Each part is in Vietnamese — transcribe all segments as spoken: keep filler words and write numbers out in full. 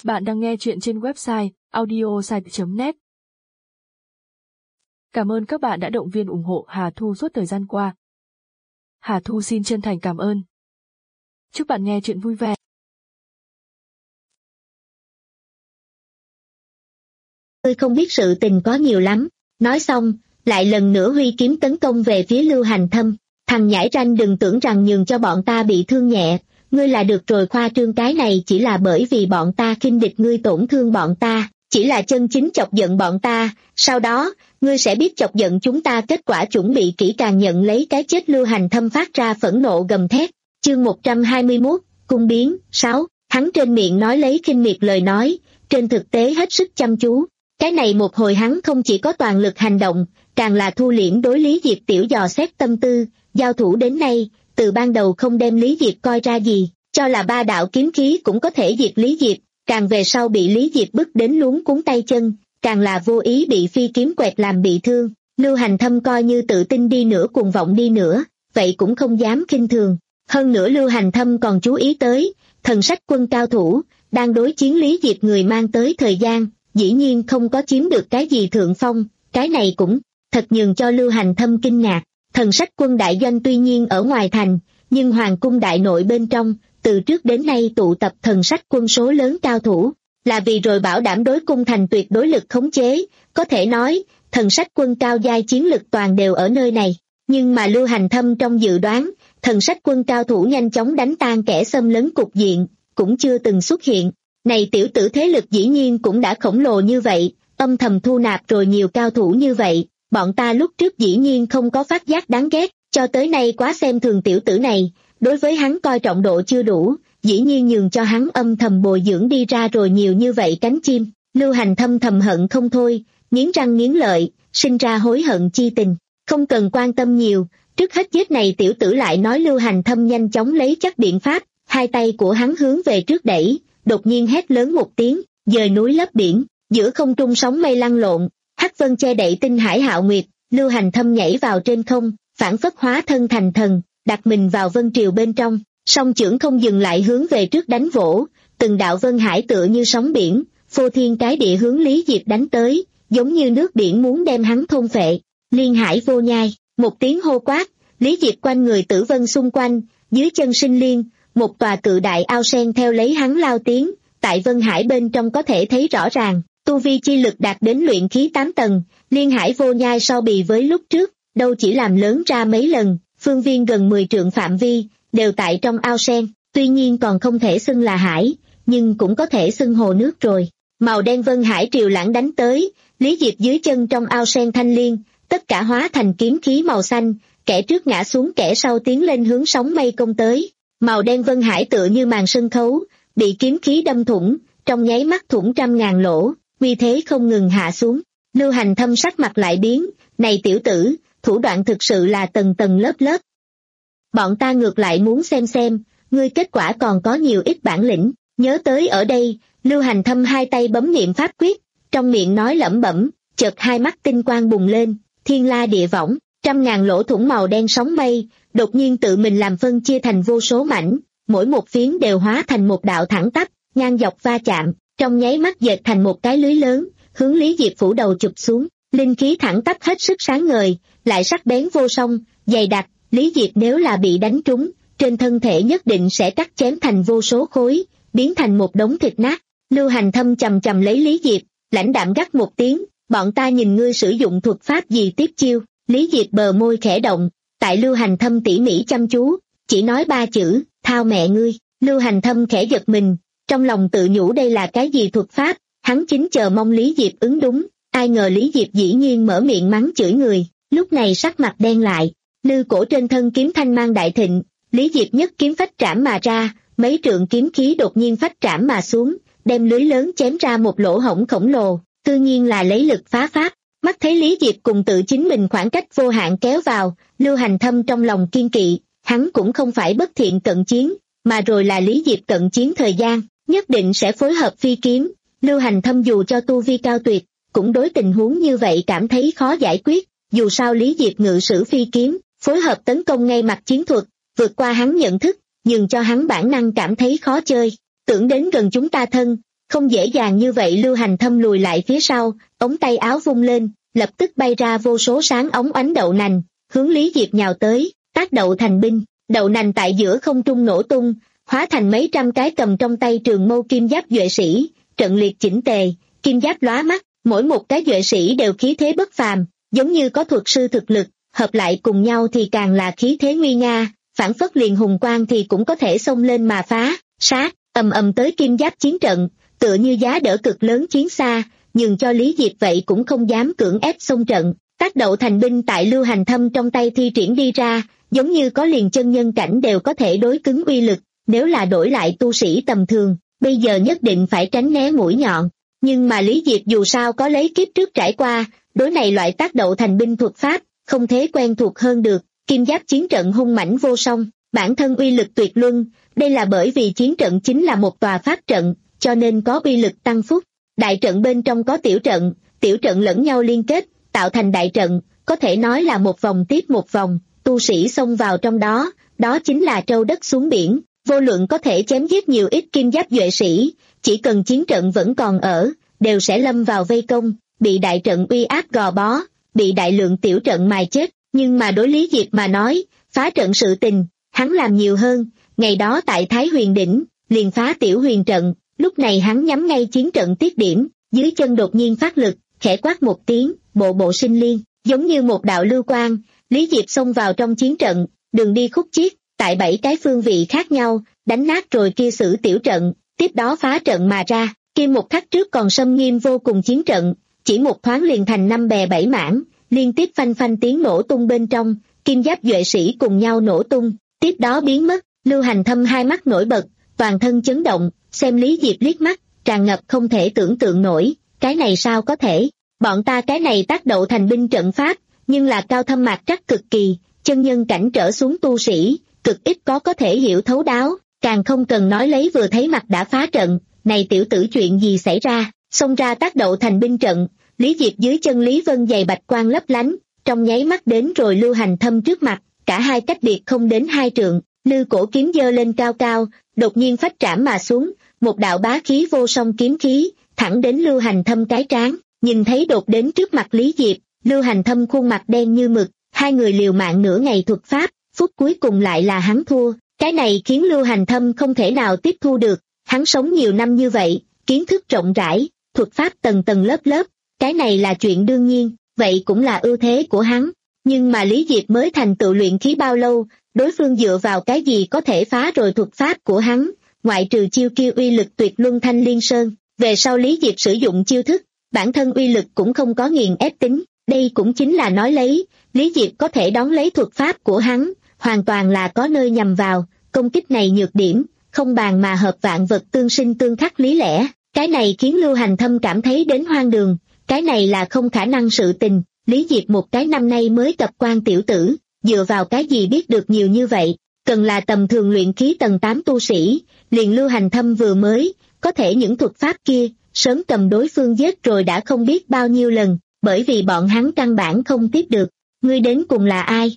Bạn đang nghe chuyện trên website audiosite chấm net. Cảm ơn các bạn đã động viên ủng hộ Hà Thu suốt thời gian qua. Hà Thu xin chân thành cảm ơn. Chúc bạn nghe chuyện vui vẻ. Ngươi không biết sự tình có nhiều lắm. Nói xong, lại lần nữa huy kiếm tấn công về phía Lưu Hành Thâm. Thằng nhãi ranh, đừng tưởng rằng nhường cho bọn ta bị thương nhẹ, ngươi là được rồi. Khoa trương cái này chỉ là bởi vì bọn ta khinh địch, ngươi tổn thương bọn ta, chỉ là chân chính chọc giận bọn ta, sau đó, ngươi sẽ biết chọc giận chúng ta kết quả. Chuẩn bị kỹ càng nhận lấy cái chết. Lưu Hành Thâm phát ra phẫn nộ gầm thét. Chương một trăm hai mươi mốt, cung biến. Sáu. Hắn trên miệng nói lấy khinh miệt lời nói, trên thực tế hết sức chăm chú. Cái này một hồi hắn không chỉ có toàn lực hành động, càng là thu liễm đối Lý Diệp Tiểu dò xét tâm tư. Giao thủ đến nay, từ ban đầu không đem Lý Diệp coi ra gì, cho là ba đạo kiếm khí cũng có thể diệt Lý Diệp, càng về sau bị Lý Diệp bức đến luống cuống tay chân, càng là vô ý bị phi kiếm quẹt làm bị thương. Lưu Hành Thâm coi như tự tin đi nữa, cuồng vọng đi nữa, vậy cũng không dám khinh thường. Hơn nữa Lưu Hành Thâm còn chú ý tới, thần sách quân cao thủ, đang đối chiến Lý Diệp người mang tới thời gian, dĩ nhiên không có chiếm được cái gì thượng phong, cái này cũng thật nhường cho Lưu Hành Thâm kinh ngạc. Thần sách quân đại doanh tuy nhiên ở ngoài thành, nhưng hoàng cung đại nội bên trong, từ trước đến nay tụ tập thần sách quân số lớn cao thủ, là vì rồi bảo đảm đối cung thành tuyệt đối lực khống chế. Có thể nói, thần sách quân cao giai chiến lực toàn đều ở nơi này. Nhưng mà Lưu Hành Thâm trong dự đoán, thần sách quân cao thủ nhanh chóng đánh tan kẻ xâm lấn cục diện, cũng chưa từng xuất hiện. Này tiểu tử thế lực dĩ nhiên cũng đã khổng lồ như vậy, âm thầm thu nạp rồi nhiều cao thủ như vậy. Bọn ta lúc trước dĩ nhiên không có phát giác đáng ghét, cho tới nay quá xem thường tiểu tử này, đối với hắn coi trọng độ chưa đủ, dĩ nhiên nhường cho hắn âm thầm bồi dưỡng đi ra rồi nhiều như vậy cánh chim. Lưu Hành Thâm thầm hận không thôi, nghiến răng nghiến lợi, sinh ra hối hận chi tình. Không cần quan tâm nhiều, trước hết giết này tiểu tử. Lại nói Lưu Hành Thâm nhanh chóng lấy chắc biện pháp, hai tay của hắn hướng về trước đẩy, đột nhiên hét lớn một tiếng, dời núi lấp biển, giữa không trung sóng mây lăn lộn, hắc vân che đậy tinh hải hạo nguyệt. Lưu Hành Thâm nhảy vào trên không, phản phất hóa thân thành thần, đặt mình vào vân triều bên trong, song chưởng không dừng lại hướng về trước đánh vỗ, từng đạo vân hải tựa như sóng biển, phô thiên cái địa hướng Lý Diệp đánh tới, giống như nước biển muốn đem hắn thôn phệ. Liên hải vô nhai, một tiếng hô quát, Lý Diệp quanh người tử vân xung quanh, dưới chân sinh liên, một tòa cự đại ao sen theo lấy hắn lao tiến, tại vân hải bên trong có thể thấy rõ ràng. Tu vi chi lực đạt đến luyện khí tám tầng, liên hải vô nhai so bì với lúc trước, đâu chỉ làm lớn ra mấy lần, phương viên gần mười trượng phạm vi, đều tại trong ao sen, tuy nhiên còn không thể xưng là hải, nhưng cũng có thể xưng hồ nước rồi. Màu đen vân hải triều lãng đánh tới, Lý Diệp dưới chân trong ao sen thanh liên, tất cả hóa thành kiếm khí màu xanh, kẻ trước ngã xuống kẻ sau tiến lên hướng sóng mây công tới. Màu đen vân hải tựa như màn sân khấu, bị kiếm khí đâm thủng, trong nháy mắt thủng trăm ngàn lỗ. Vì thế không ngừng hạ xuống. Lưu Hành Thâm sắc mặt lại biến, này tiểu tử, thủ đoạn thực sự là tầng tầng lớp lớp. Bọn ta ngược lại muốn xem xem, ngươi kết quả còn có nhiều ít bản lĩnh. Nhớ tới ở đây, Lưu Hành Thâm hai tay bấm niệm pháp quyết, trong miệng nói lẩm bẩm, chợt hai mắt tinh quang bùng lên, thiên la địa võng, trăm ngàn lỗ thủng màu đen sóng mây, đột nhiên tự mình làm phân chia thành vô số mảnh, mỗi một phiến đều hóa thành một đạo thẳng tắp, ngang dọc va chạm. Trong nháy mắt dệt thành một cái lưới lớn, hướng Lý Diệp phủ đầu chụp xuống, linh khí thẳng tắp hết sức sáng ngời, lại sắc bén vô song, dày đặc. Lý Diệp nếu là bị đánh trúng, trên thân thể nhất định sẽ cắt chém thành vô số khối, biến thành một đống thịt nát. Lưu Hành Thâm chầm chầm lấy Lý Diệp, lãnh đạm gắt một tiếng, bọn ta nhìn ngươi sử dụng thuật pháp gì tiếp chiêu. Lý Diệp bờ môi khẽ động, tại Lưu Hành Thâm tỉ mỉ chăm chú, chỉ nói ba chữ, thao mẹ ngươi. Lưu Hành Thâm khẽ giật mình, trong lòng tự nhủ đây là cái gì thuật pháp, hắn chính chờ mong Lý Diệp ứng đúng, ai ngờ Lý Diệp dĩ nhiên mở miệng mắng chửi người, lúc này sắc mặt đen lại, lư cổ trên thân kiếm thanh mang đại thịnh, Lý Diệp nhất kiếm phách trảm mà ra, mấy trượng kiếm khí đột nhiên phách trảm mà xuống, đem lưới lớn chém ra một lỗ hổng khổng lồ, tự nhiên là lấy lực phá pháp. Mắt thấy Lý Diệp cùng tự chính mình khoảng cách vô hạn kéo vào, Lưu Hành Thâm trong lòng kiên kỵ, hắn cũng không phải bất thiện cận chiến, mà rồi là Lý Diệp cận chiến thời gian, nhất định sẽ phối hợp phi kiếm. Lưu Hành Thâm dù cho tu vi cao tuyệt, cũng đối tình huống như vậy cảm thấy khó giải quyết, dù sao Lý Diệp ngự sử phi kiếm, phối hợp tấn công ngay mặt chiến thuật, vượt qua hắn nhận thức, nhường cho hắn bản năng cảm thấy khó chơi. Tưởng đến gần chúng ta thân, Không dễ dàng như vậy Lưu Hành Thâm lùi lại phía sau, ống tay áo vung lên, lập tức bay ra vô số sáng ống ánh đậu nành, hướng Lý Diệp nhào tới, tác đậu thành binh, đậu nành tại giữa không trung nổ tung, hóa thành mấy trăm cái cầm trong tay trường mâu kim giáp duệ sĩ, trận liệt chỉnh tề, kim giáp lóa mắt, mỗi một cái duệ sĩ đều khí thế bất phàm, giống như có thuật sư thực lực, hợp lại cùng nhau thì càng là khí thế nguy nga, phản phất liền hùng quang thì cũng có thể xông lên mà phá, sát, ầm ầm tới kim giáp chiến trận, tựa như giá đỡ cực lớn chiến xa, nhường cho Lý Diệp vậy cũng không dám cưỡng ép xông trận, tác đậu thành binh tại Lưu Hành Thâm trong tay thi triển đi ra, giống như có liền chân nhân cảnh đều có thể đối cứng uy lực, nếu là đổi lại tu sĩ tầm thường, bây giờ nhất định phải tránh né mũi nhọn, nhưng mà Lý Diệp dù sao có lấy kiếp trước trải qua, đối này loại tác đậu thành binh thuật pháp, không thể quen thuộc hơn được, kim giáp chiến trận hung mãnh vô song, bản thân uy lực tuyệt luân, đây là bởi vì chiến trận chính là một tòa pháp trận, cho nên có uy lực tăng phúc. Đại trận bên trong có tiểu trận, tiểu trận lẫn nhau liên kết, tạo thành đại trận, có thể nói là một vòng tiếp một vòng, tu sĩ xông vào trong đó, đó chính là trâu đất xuống biển, vô luận có thể chém giết nhiều ít kim giáp duệ sĩ, chỉ cần chiến trận vẫn còn ở, đều sẽ lâm vào vây công, bị đại trận uy áp gò bó, bị đại lượng tiểu trận mài chết, nhưng mà đối Lý Diệp mà nói, phá trận sự tình, hắn làm nhiều hơn, ngày đó tại Thái Huyền Đỉnh, liền phá tiểu huyền trận, lúc này hắn nhắm ngay chiến trận tiết điểm, dưới chân đột nhiên phát lực, khẽ quát một tiếng, bộ bộ sinh liên, giống như một đạo lưu quang, Lý Diệp xông vào trong chiến trận, đường đi khúc chiết, tại bảy cái phương vị khác nhau, đánh nát rồi kia sử tiểu trận, tiếp đó phá trận mà ra, kia một khắc trước còn xâm nghiêm vô cùng chiến trận, chỉ một thoáng liền thành năm bè bảy mảng, liên tiếp phanh phanh tiếng nổ tung bên trong, kim giáp duệ sĩ cùng nhau nổ tung, tiếp đó biến mất, Lưu Hành Thâm hai mắt nổi bật, toàn thân chấn động, xem Lý Diệp liếc mắt, tràn ngập không thể tưởng tượng nổi, cái này sao có thể, bọn ta cái này tác đậu thành binh trận pháp, nhưng là cao thâm mạc trắc cực kỳ, chân nhân cảnh trở xuống tu sĩ, cực ít có có thể hiểu thấu đáo, càng không cần nói lấy vừa thấy mặt đã phá trận, này tiểu tử chuyện gì xảy ra, xông ra tác đậu thành binh trận, Lý Diệp dưới chân Lý Vân dày bạch quang lấp lánh, trong nháy mắt đến rồi Lưu Hành Thâm trước mặt, cả hai cách biệt không đến hai trượng, lư cổ kiếm giơ lên cao cao, đột nhiên phách trảm mà xuống, một đạo bá khí vô song kiếm khí, thẳng đến Lưu Hành Thâm cái trán, nhìn thấy đột đến trước mặt Lý Diệp, Lưu Hành Thâm khuôn mặt đen như mực, hai người liều mạng nửa ngày thuật pháp, phút cuối cùng lại là hắn thua, cái này khiến Lưu Hành Thâm không thể nào tiếp thu được, hắn sống nhiều năm như vậy, kiến thức rộng rãi, thuật pháp tầng tầng lớp lớp, cái này là chuyện đương nhiên, vậy cũng là ưu thế của hắn, nhưng mà Lý Diệp mới thành tựu luyện khí bao lâu, đối phương dựa vào cái gì có thể phá rồi thuật pháp của hắn, ngoại trừ chiêu kia uy lực tuyệt luân Thanh Liên Sơn, về sau Lý Diệp sử dụng chiêu thức, bản thân uy lực cũng không có nghiền ép tính, đây cũng chính là nói lấy, Lý Diệp có thể đón lấy thuật pháp của hắn, hoàn toàn là có nơi nhằm vào, công kích này nhược điểm, không bàn mà hợp vạn vật tương sinh tương khắc lý lẽ, cái này khiến Lưu Hành Thâm cảm thấy đến hoang đường, cái này là không khả năng sự tình, Lý Diệp một cái năm nay mới cập quan tiểu tử, dựa vào cái gì biết được nhiều như vậy, cần là tầm thường luyện khí tầng tám tu sĩ, liền Lưu Hành Thâm vừa mới, có thể những thuật pháp kia, sớm cầm đối phương giết rồi đã không biết bao nhiêu lần, bởi vì bọn hắn căn bản không tiếp được, ngươi đến cùng là ai?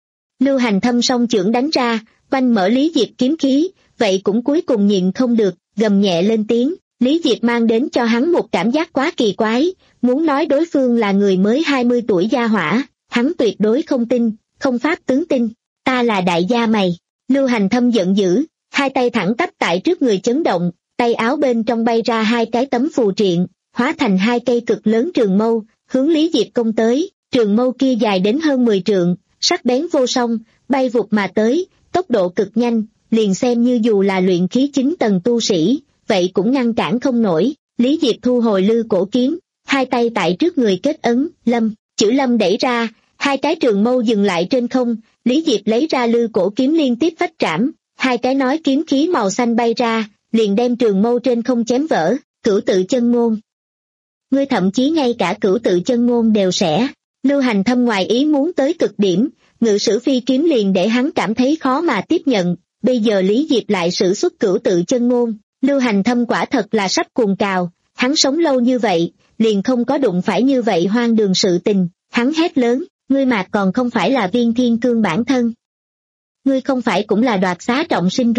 Lưu Hành Thâm song chưởng đánh ra, quanh mở Lý Diệp kiếm khí, vậy cũng cuối cùng nhịn không được, gầm nhẹ lên tiếng, Lý Diệp mang đến cho hắn một cảm giác quá kỳ quái, muốn nói đối phương là người mới hai mươi tuổi gia hỏa, hắn tuyệt đối không tin, không pháp tướng tin, ta là đại gia mày. Lưu Hành Thâm giận dữ, hai tay thẳng tắp tại trước người chấn động, tay áo bên trong bay ra hai cái tấm phù triện, hóa thành hai cây cực lớn trường mâu, hướng Lý Diệp công tới, trường mâu kia dài đến hơn mười trượng, sắc bén vô song, bay vụt mà tới, tốc độ cực nhanh, liền xem như dù là luyện khí chín tầng tu sĩ, vậy cũng ngăn cản không nổi. Lý Diệp thu hồi lư cổ kiếm, hai tay tại trước người kết ấn, lâm, chữ lâm đẩy ra, hai cái trường mâu dừng lại trên không, Lý Diệp lấy ra lư cổ kiếm liên tiếp phách trảm, hai cái nói kiếm khí màu xanh bay ra, liền đem trường mâu trên không chém vỡ, cửu tự chân ngôn. Ngươi thậm chí ngay cả cửu tự chân ngôn đều sẽ, Lưu Hành Thâm ngoài ý muốn tới cực điểm, ngự sử phi kiếm liền để hắn cảm thấy khó mà tiếp nhận, bây giờ Lý Diệp lại sử xuất cửu tự chân ngôn, Lưu Hành Thâm quả thật là sắp cuồng cào, hắn sống lâu như vậy, liền không có đụng phải như vậy hoang đường sự tình, hắn hét lớn, ngươi mà còn không phải là Viên Thiên Cương bản thân. Ngươi không phải cũng là đoạt xá trọng sinh rồi,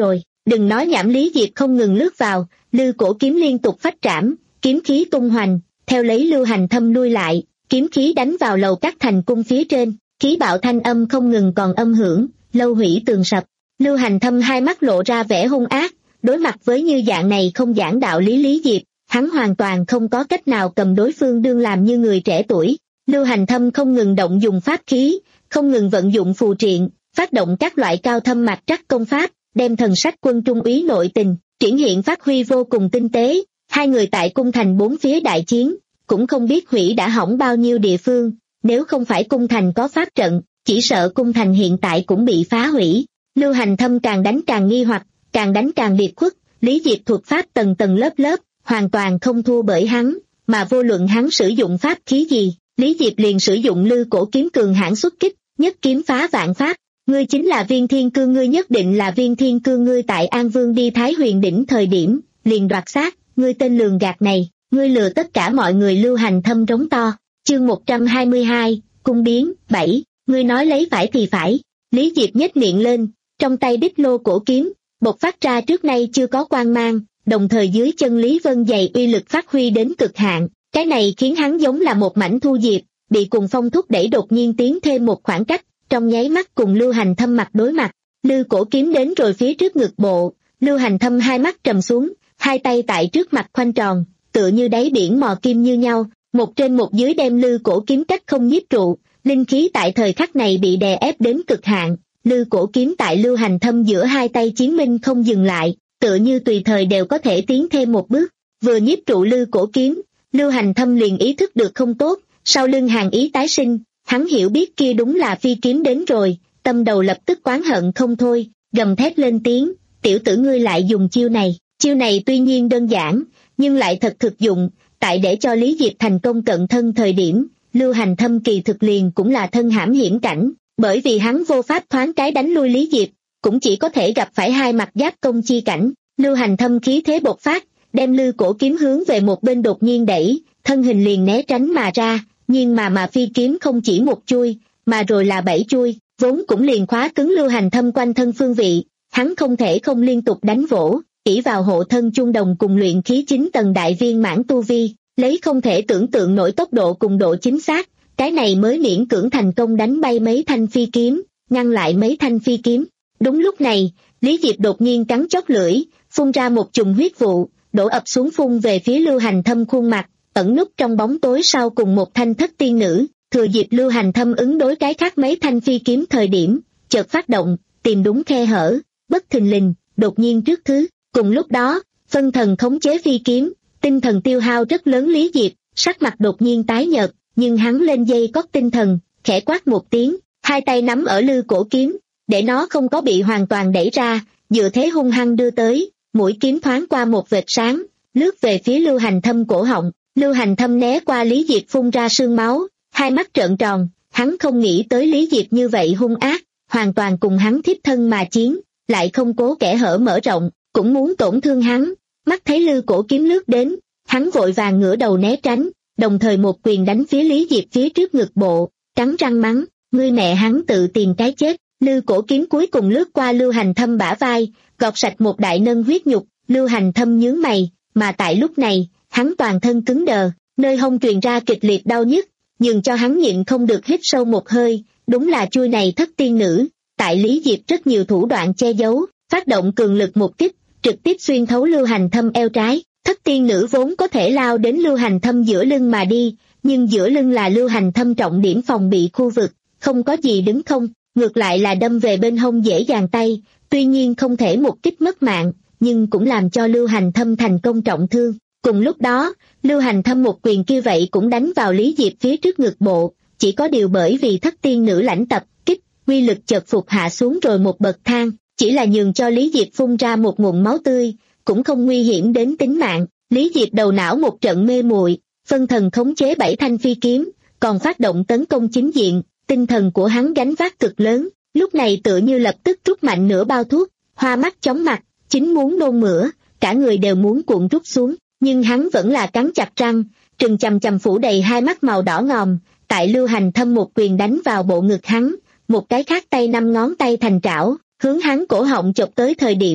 Đừng nói nhảm, Lý Diệp không ngừng lướt vào, Lư Cổ Kiếm liên tục phách trảm, kiếm khí tung hoành, theo lấy Lưu Hành Thâm lui lại, kiếm khí đánh vào lầu các thành cung phía trên, khí bạo thanh âm không ngừng còn âm hưởng, lâu hủy tường sập. Lưu Hành Thâm hai mắt lộ ra vẻ hung ác, đối mặt với như dạng này không giảng đạo lý Lý Diệp, hắn hoàn toàn không có cách nào cầm đối phương đương làm như người trẻ tuổi. Lưu Hành Thâm không ngừng động dùng pháp khí, không ngừng vận dụng phù triện, phát động các loại cao thâm mạch trắc công pháp, đem thần sách quân trung úy nội tình, triển hiện phát huy vô cùng tinh tế. Hai người tại cung thành bốn phía đại chiến, cũng không biết hủy đã hỏng bao nhiêu địa phương, nếu không phải cung thành có pháp trận, chỉ sợ cung thành hiện tại cũng bị phá hủy. Lưu Hành Thâm càng đánh càng nghi hoặc, càng đánh càng liệt khuất, Lý Diệp thuật pháp tầng tầng lớp lớp, hoàn toàn không thua bởi hắn, mà vô luận hắn sử dụng pháp khí gì, Lý Diệp liền sử dụng Lư Cổ Kiếm cường hãn xuất kích, nhất kiếm phá vạn pháp. Ngươi chính là Viên Thiên Cương, ngươi nhất định là Viên Thiên Cương, ngươi tại An Vương đi Thái Huyền đỉnh thời điểm, liền đoạt xác, ngươi tên lường gạt này, ngươi lừa tất cả mọi người. Lưu Hành Thâm rống to. Chương một trăm hai mươi hai, cung biến. Bảy, ngươi nói lấy phải thì phải. Lý Diệp nhếch miệng lên, trong tay đích lô cổ kiếm, bộc phát ra trước nay chưa có quang mang, đồng thời dưới chân Lý Vân Dày uy lực phát huy đến cực hạn, cái này khiến hắn giống là một mảnh thu diệp, bị cùng phong thúc đẩy đột nhiên tiến thêm một khoảng cách, trong nháy mắt cùng Lưu Hành Thâm mặt đối mặt. Lư Cổ Kiếm đến rồi phía trước ngực bộ, Lưu Hành Thâm hai mắt trầm xuống, hai tay tại trước mặt khoanh tròn, tựa như đáy biển mò kim như nhau, một trên một dưới đem Lư Cổ Kiếm cách không nhiếp trụ, linh khí tại thời khắc này bị đè ép đến cực hạn. Lư Cổ Kiếm tại Lưu Hành Thâm giữa hai tay chiến minh không dừng lại, tựa như tùy thời đều có thể tiến thêm một bước. Vừa nhiếp trụ Lư Cổ Kiếm, Lưu Hành Thâm liền ý thức được không tốt, sau lưng hàn ý tái sinh, hắn hiểu biết kia đúng là phi kiếm đến rồi, tâm đầu lập tức oán hận không thôi, gầm thét lên tiếng, tiểu tử ngươi lại dùng chiêu này. Chiêu này tuy nhiên đơn giản, nhưng lại thật thực dụng, tại để cho Lý Diệp thành công cận thân thời điểm, Lưu Hành Thâm kỳ thực liền cũng là thân hãm hiểm cảnh, bởi vì hắn vô pháp thoáng cái đánh lui Lý Diệp, cũng chỉ có thể gặp phải hai mặt giáp công chi cảnh. Lưu Hành Thâm khí thế bộc phát, đem Lư Cổ Kiếm hướng về một bên đột nhiên đẩy, thân hình liền né tránh mà ra, nhưng mà mà phi kiếm không chỉ một chui, mà rồi là bảy chui, vốn cũng liền khóa cứng Lưu Hành Thâm quanh thân phương vị, hắn không thể không liên tục đánh vỗ, ỷ vào hộ thân chung đồng cùng luyện khí chín tầng đại viên mãn tu vi, lấy không thể tưởng tượng nổi tốc độ cùng độ chính xác, cái này mới miễn cưỡng thành công đánh bay mấy thanh phi kiếm, ngăn lại mấy thanh phi kiếm. Đúng lúc này, Lý Diệp đột nhiên cắn chót lưỡi, phun ra một chùm huyết vụ, đổ ập xuống phun về phía Lưu Hành Thâm khuôn mặt, ẩn núp trong bóng tối sau cùng một thanh thất tiên nữ, thừa dịp Lưu Hành Thâm ứng đối cái khác mấy thanh phi kiếm thời điểm, chợt phát động, tìm đúng khe hở, bất thình lình, đột nhiên trước thứ. Cùng lúc đó, phân thần khống chế phi kiếm, tinh thần tiêu hao rất lớn Lý Diệp, sắc mặt đột nhiên tái nhợt, nhưng hắn lên dây cót tinh thần, khẽ quát một tiếng, hai tay nắm ở Lư Cổ Kiếm, để nó không có bị hoàn toàn đẩy ra, dựa thế hung hăng đưa tới, mũi kiếm thoáng qua một vệt sáng, lướt về phía Lưu Hành Thâm cổ họng. Lưu Hành Thâm né qua Lý Diệp phun ra sương máu, hai mắt trợn tròn, hắn không nghĩ tới Lý Diệp như vậy hung ác, hoàn toàn cùng hắn thiếp thân mà chiến, lại không cố kẻ hở mở rộng, cũng muốn tổn thương hắn. Mắt thấy Lư Cổ Kiếm lướt đến, hắn vội vàng ngửa đầu né tránh, đồng thời một quyền đánh phía Lý Diệp phía trước ngực bộ, cắn răng mắng, ngươi mẹ hắn tự tìm cái chết. Lư Cổ Kiếm cuối cùng lướt qua Lưu Hành Thâm bả vai, gọt sạch một đại nâng huyết nhục. Lưu Hành Thâm nhướng mày, mà tại lúc này, hắn toàn thân cứng đờ, nơi hông truyền ra kịch liệt đau nhức, nhường cho hắn nhịn không được hít sâu một hơi. Đúng là chui này thất tiên nữ, tại Lý Diệp rất nhiều thủ đoạn che giấu, phát động cường lực một kích, trực tiếp xuyên thấu Lưu Hành Thâm eo trái. Thất tiên nữ vốn có thể lao đến Lưu Hành Thâm giữa lưng mà đi, nhưng giữa lưng là Lưu Hành Thâm trọng điểm phòng bị khu vực, không có gì đứng không, ngược lại là đâm về bên hông dễ dàng tay, tuy nhiên không thể một kích mất mạng, nhưng cũng làm cho Lưu Hành Thâm thành công trọng thương. Cùng lúc đó, Lưu Hành Thâm một quyền kia vậy cũng đánh vào Lý Diệp phía trước ngực bộ, chỉ có điều bởi vì thất tiên nữ lãnh tập kích, uy lực chợt phục hạ xuống rồi một bậc thang, chỉ là nhường cho Lý Diệp phun ra một nguồn máu tươi, cũng không nguy hiểm đến tính mạng. Lý Diệp đầu não một trận mê muội, phân thần khống chế bảy thanh phi kiếm, còn phát động tấn công chính diện, tinh thần của hắn gánh vác cực lớn, lúc này tựa như lập tức rút mạnh nửa bao thuốc, hoa mắt chóng mặt, chính muốn nôn mửa, cả người đều muốn cuộn rút xuống, nhưng hắn vẫn là cắn chặt răng, trừng chằm chằm phủ đầy hai mắt màu đỏ ngòm, tại Lưu Hành Thâm một quyền đánh vào bộ ngực hắn, một cái khác tay năm ngón tay thành trảo, hướng hắn cổ họng chộp tới thời điểm,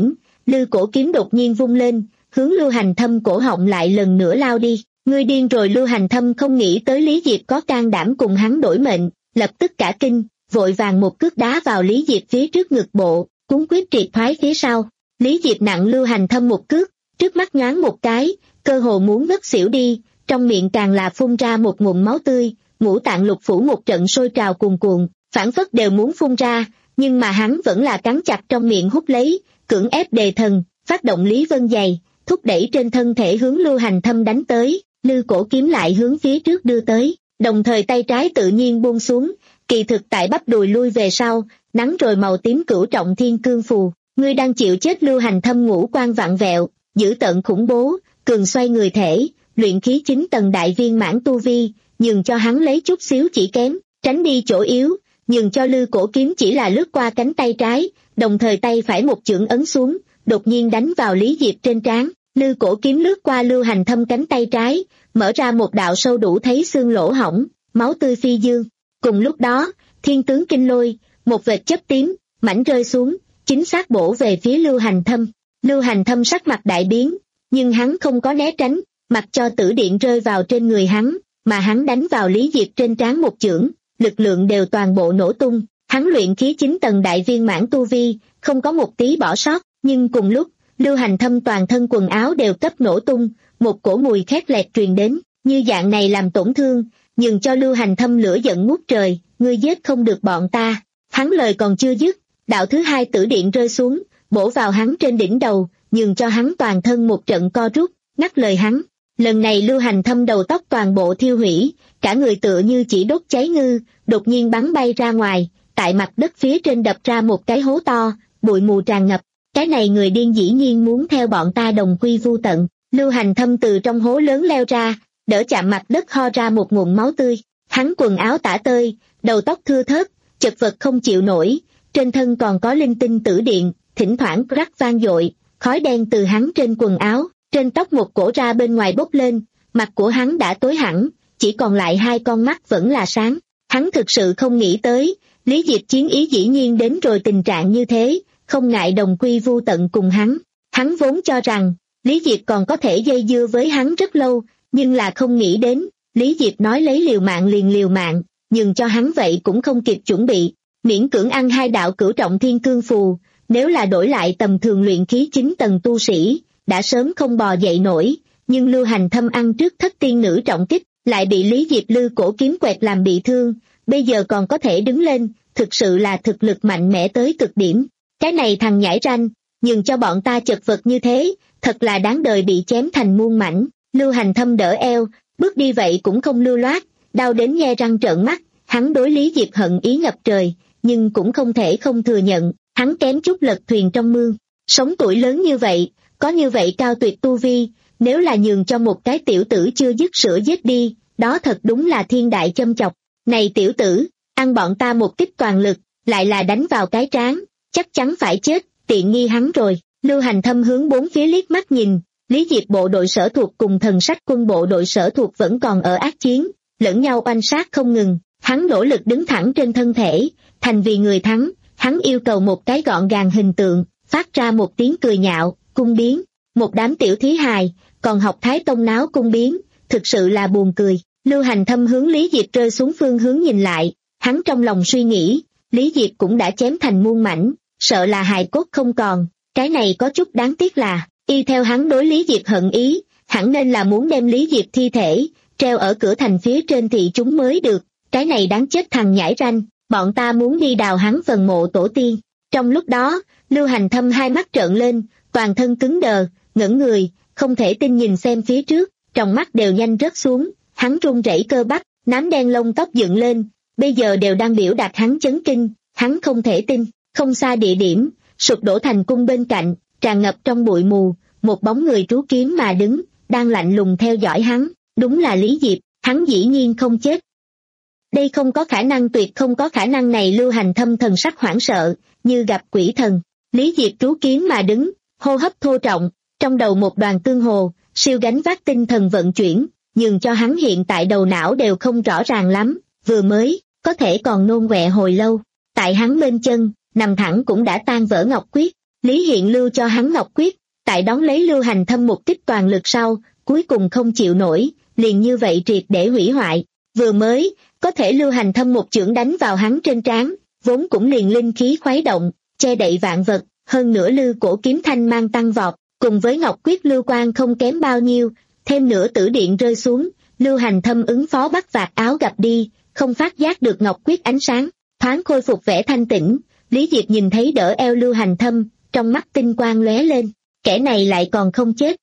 Lư Cổ Kiếm đột nhiên vung lên, hướng Lưu Hành Thâm cổ họng lại lần nữa lao đi. Ngươi điên rồi. Lưu Hành Thâm không nghĩ tới Lý Diệp có can đảm cùng hắn đổi mệnh, lập tức cả kinh, vội vàng một cước đá vào Lý Diệp phía trước ngực bộ, cuốn quyết triệt thoái phía sau. Lý Diệp nặng Lưu Hành Thâm một cước, trước mắt nhoáng một cái, cơ hồ muốn ngất xỉu đi, trong miệng càng là phun ra một ngụm máu tươi, ngũ tạng lục phủ một trận sôi trào cuồn cuộn, phảng phất đều muốn phun ra, nhưng mà hắn vẫn là cắn chặt trong miệng hút lấy, cưỡng ép đề thần, phát động Lý Vân Giày, thúc đẩy trên thân thể hướng Lưu Hành Thâm đánh tới. Lư Cổ Kiếm lại hướng phía trước đưa tới, đồng thời tay trái tự nhiên buông xuống, kỳ thực tại bắp đùi lui về sau, nắng rồi màu tím cửu trọng thiên cương phù. Ngươi đang chịu chết. Lưu Hành Thâm ngũ quan vặn vẹo, dữ tợn khủng bố, cường xoay người thể, luyện khí chín tầng đại viên mãn tu vi, nhường cho hắn lấy chút xíu chỉ kém, tránh đi chỗ yếu, nhường cho Lư Cổ Kiếm chỉ là lướt qua cánh tay trái, đồng thời tay phải một chưởng ấn xuống, đột nhiên đánh vào Lý Diệp trên trán. Lư Cổ Kiếm lướt qua Lưu Hành Thâm cánh tay trái, mở ra một đạo sâu đủ thấy xương lỗ hổng, máu tươi phi dương. Cùng lúc đó, thiên tướng kinh lôi, một vệt chớp tím, mảnh rơi xuống, chính xác bổ về phía Lưu Hành Thâm. Lưu Hành Thâm sắc mặt đại biến, nhưng hắn không có né tránh, mặc cho tử điện rơi vào trên người hắn, mà hắn đánh vào Lý Diệp trên trán một chưởng, lực lượng đều toàn bộ nổ tung. Hắn luyện khí chín tầng đại viên mãn tu vi, không có một tí bỏ sót, nhưng cùng lúc, Lưu Hành Thâm toàn thân quần áo đều cấp nổ tung, một cổ mùi khét lẹt truyền đến, như dạng này làm tổn thương, nhường cho Lưu Hành Thâm lửa giận ngút trời, ngươi giết không được bọn ta. Hắn lời còn chưa dứt, đạo thứ hai tử điện rơi xuống, bổ vào hắn trên đỉnh đầu, nhường cho hắn toàn thân một trận co rút, ngắt lời hắn. Lần này Lưu Hành Thâm đầu tóc toàn bộ thiêu hủy, cả người tựa như chỉ đốt cháy ngư, đột nhiên bắn bay ra ngoài, tại mặt đất phía trên đập ra một cái hố to, bụi mù tràn ngập. Cái này người điên dĩ nhiên muốn theo bọn ta đồng quy vu tận. Lưu Hành Thâm từ trong hố lớn leo ra, đỡ chạm mặt đất ho ra một ngụm máu tươi. Hắn quần áo tả tơi, đầu tóc thưa thớt, chật vật không chịu nổi, trên thân còn có linh tinh tử điện, thỉnh thoảng rắc vang dội, khói đen từ hắn trên quần áo, trên tóc một cổ ra bên ngoài bốc lên, mặt của hắn đã tối hẳn, chỉ còn lại hai con mắt vẫn là sáng. Hắn thực sự không nghĩ tới, Lý Diệp chiến ý dĩ nhiên đến rồi tình trạng như thế, không ngại đồng quy vu tận cùng hắn. Hắn vốn cho rằng, Lý Diệp còn có thể dây dưa với hắn rất lâu, nhưng là không nghĩ đến, Lý Diệp nói lấy liều mạng liền liều mạng, nhưng cho hắn vậy cũng không kịp chuẩn bị, miễn cưỡng ăn hai đạo cửu trọng thiên cương phù, nếu là đổi lại tầm thường luyện khí chín tầng tu sĩ, đã sớm không bò dậy nổi, nhưng Lưu Hành Thâm ăn trước thất tiên nữ trọng kích, lại bị Lý Diệp Lư Cổ Kiếm quẹt làm bị thương, bây giờ còn có thể đứng lên, thực sự là thực lực mạnh mẽ tới cực điểm. Cái này thằng nhãi ranh, nhưng cho bọn ta chật vật như thế, thật là đáng đời bị chém thành muôn mảnh. Lưu Hành Thâm đỡ eo, bước đi vậy cũng không lưu loát, đau đến nhe răng trợn mắt, hắn đối Lý Diệp hận ý ngập trời, nhưng cũng không thể không thừa nhận, hắn kém chút lật thuyền trong mương. Sống tuổi lớn như vậy, có như vậy cao tuyệt tu vi, nếu là nhường cho một cái tiểu tử chưa dứt sữa giết đi, đó thật đúng là thiên đại châm chọc. Này tiểu tử, ăn bọn ta một kích toàn lực, lại là đánh vào cái trán, chắc chắn phải chết, tiện nghi hắn rồi. Lưu Hành Thâm hướng bốn phía liếc mắt nhìn, Lý Diệp bộ đội sở thuộc cùng thần sách quân bộ đội sở thuộc vẫn còn ở ác chiến, lẫn nhau oanh sát không ngừng, hắn nỗ lực đứng thẳng trên thân thể, thành vì người thắng, hắn yêu cầu một cái gọn gàng hình tượng, phát ra một tiếng cười nhạo, cung biến, một đám tiểu thí hài, còn học Thái Tông náo cung biến, thực sự là buồn cười. Lưu Hành Thâm hướng Lý Diệp rơi xuống phương hướng nhìn lại, hắn trong lòng suy nghĩ, Lý Diệp cũng đã chém thành muôn mảnh, sợ là hài cốt không còn, cái này có chút đáng tiếc là, y theo hắn đối Lý Diệp hận ý, hẳn nên là muốn đem Lý Diệp thi thể, treo ở cửa thành phía trên thị chúng mới được, cái này đáng chết thằng nhãi ranh, bọn ta muốn đi đào hắn phần mộ tổ tiên. Trong lúc đó, Lưu Hành Thâm hai mắt trợn lên, toàn thân cứng đờ, ngẩng người, không thể tin nhìn xem phía trước, trong mắt đều nhanh rớt xuống, hắn run rẩy cơ bắp, nám đen lông tóc dựng lên, bây giờ đều đang biểu đạt hắn chấn kinh, hắn không thể tin, không xa địa điểm, sụp đổ thành cung bên cạnh, tràn ngập trong bụi mù, một bóng người trú kiếm mà đứng, đang lạnh lùng theo dõi hắn, đúng là Lý Diệp, hắn dĩ nhiên không chết. Đây không có khả năng, tuyệt không có khả năng này. Lưu Hành Thâm thần sắc hoảng sợ, như gặp quỷ thần. Lý Diệp trú kiếm mà đứng, hô hấp thô trọng, trong đầu một đoàn tương hồ, siêu gánh vác tinh thần vận chuyển, nhường cho hắn hiện tại đầu não đều không rõ ràng lắm, vừa mới, có thể còn nôn quẹ hồi lâu. Tại hắn bên chân, nằm thẳng cũng đã tan vỡ ngọc quyết, Lý Hiện lưu cho hắn ngọc quyết, tại đón lấy Lưu Hành Thâm một kích toàn lực sau, cuối cùng không chịu nổi, liền như vậy triệt để hủy hoại. Vừa mới, có thể Lưu Hành Thâm một chưởng đánh vào hắn trên trán, vốn cũng liền linh khí khuấy động, che đậy vạn vật, hơn nữa Lưu cổ kiếm thanh mang tăng vọt, cùng với ngọc quyết lưu quang không kém bao nhiêu, thêm nữa tử điện rơi xuống, Lưu Hành Thâm ứng phó bắt vạt áo gặp đi, không phát giác được ngọc quyết ánh sáng, thoáng khôi phục vẻ thanh tĩnh. Lý Diệp nhìn thấy đỡ eo Lưu Hành Thâm, trong mắt tinh quang lóe lên, kẻ này lại còn không chết.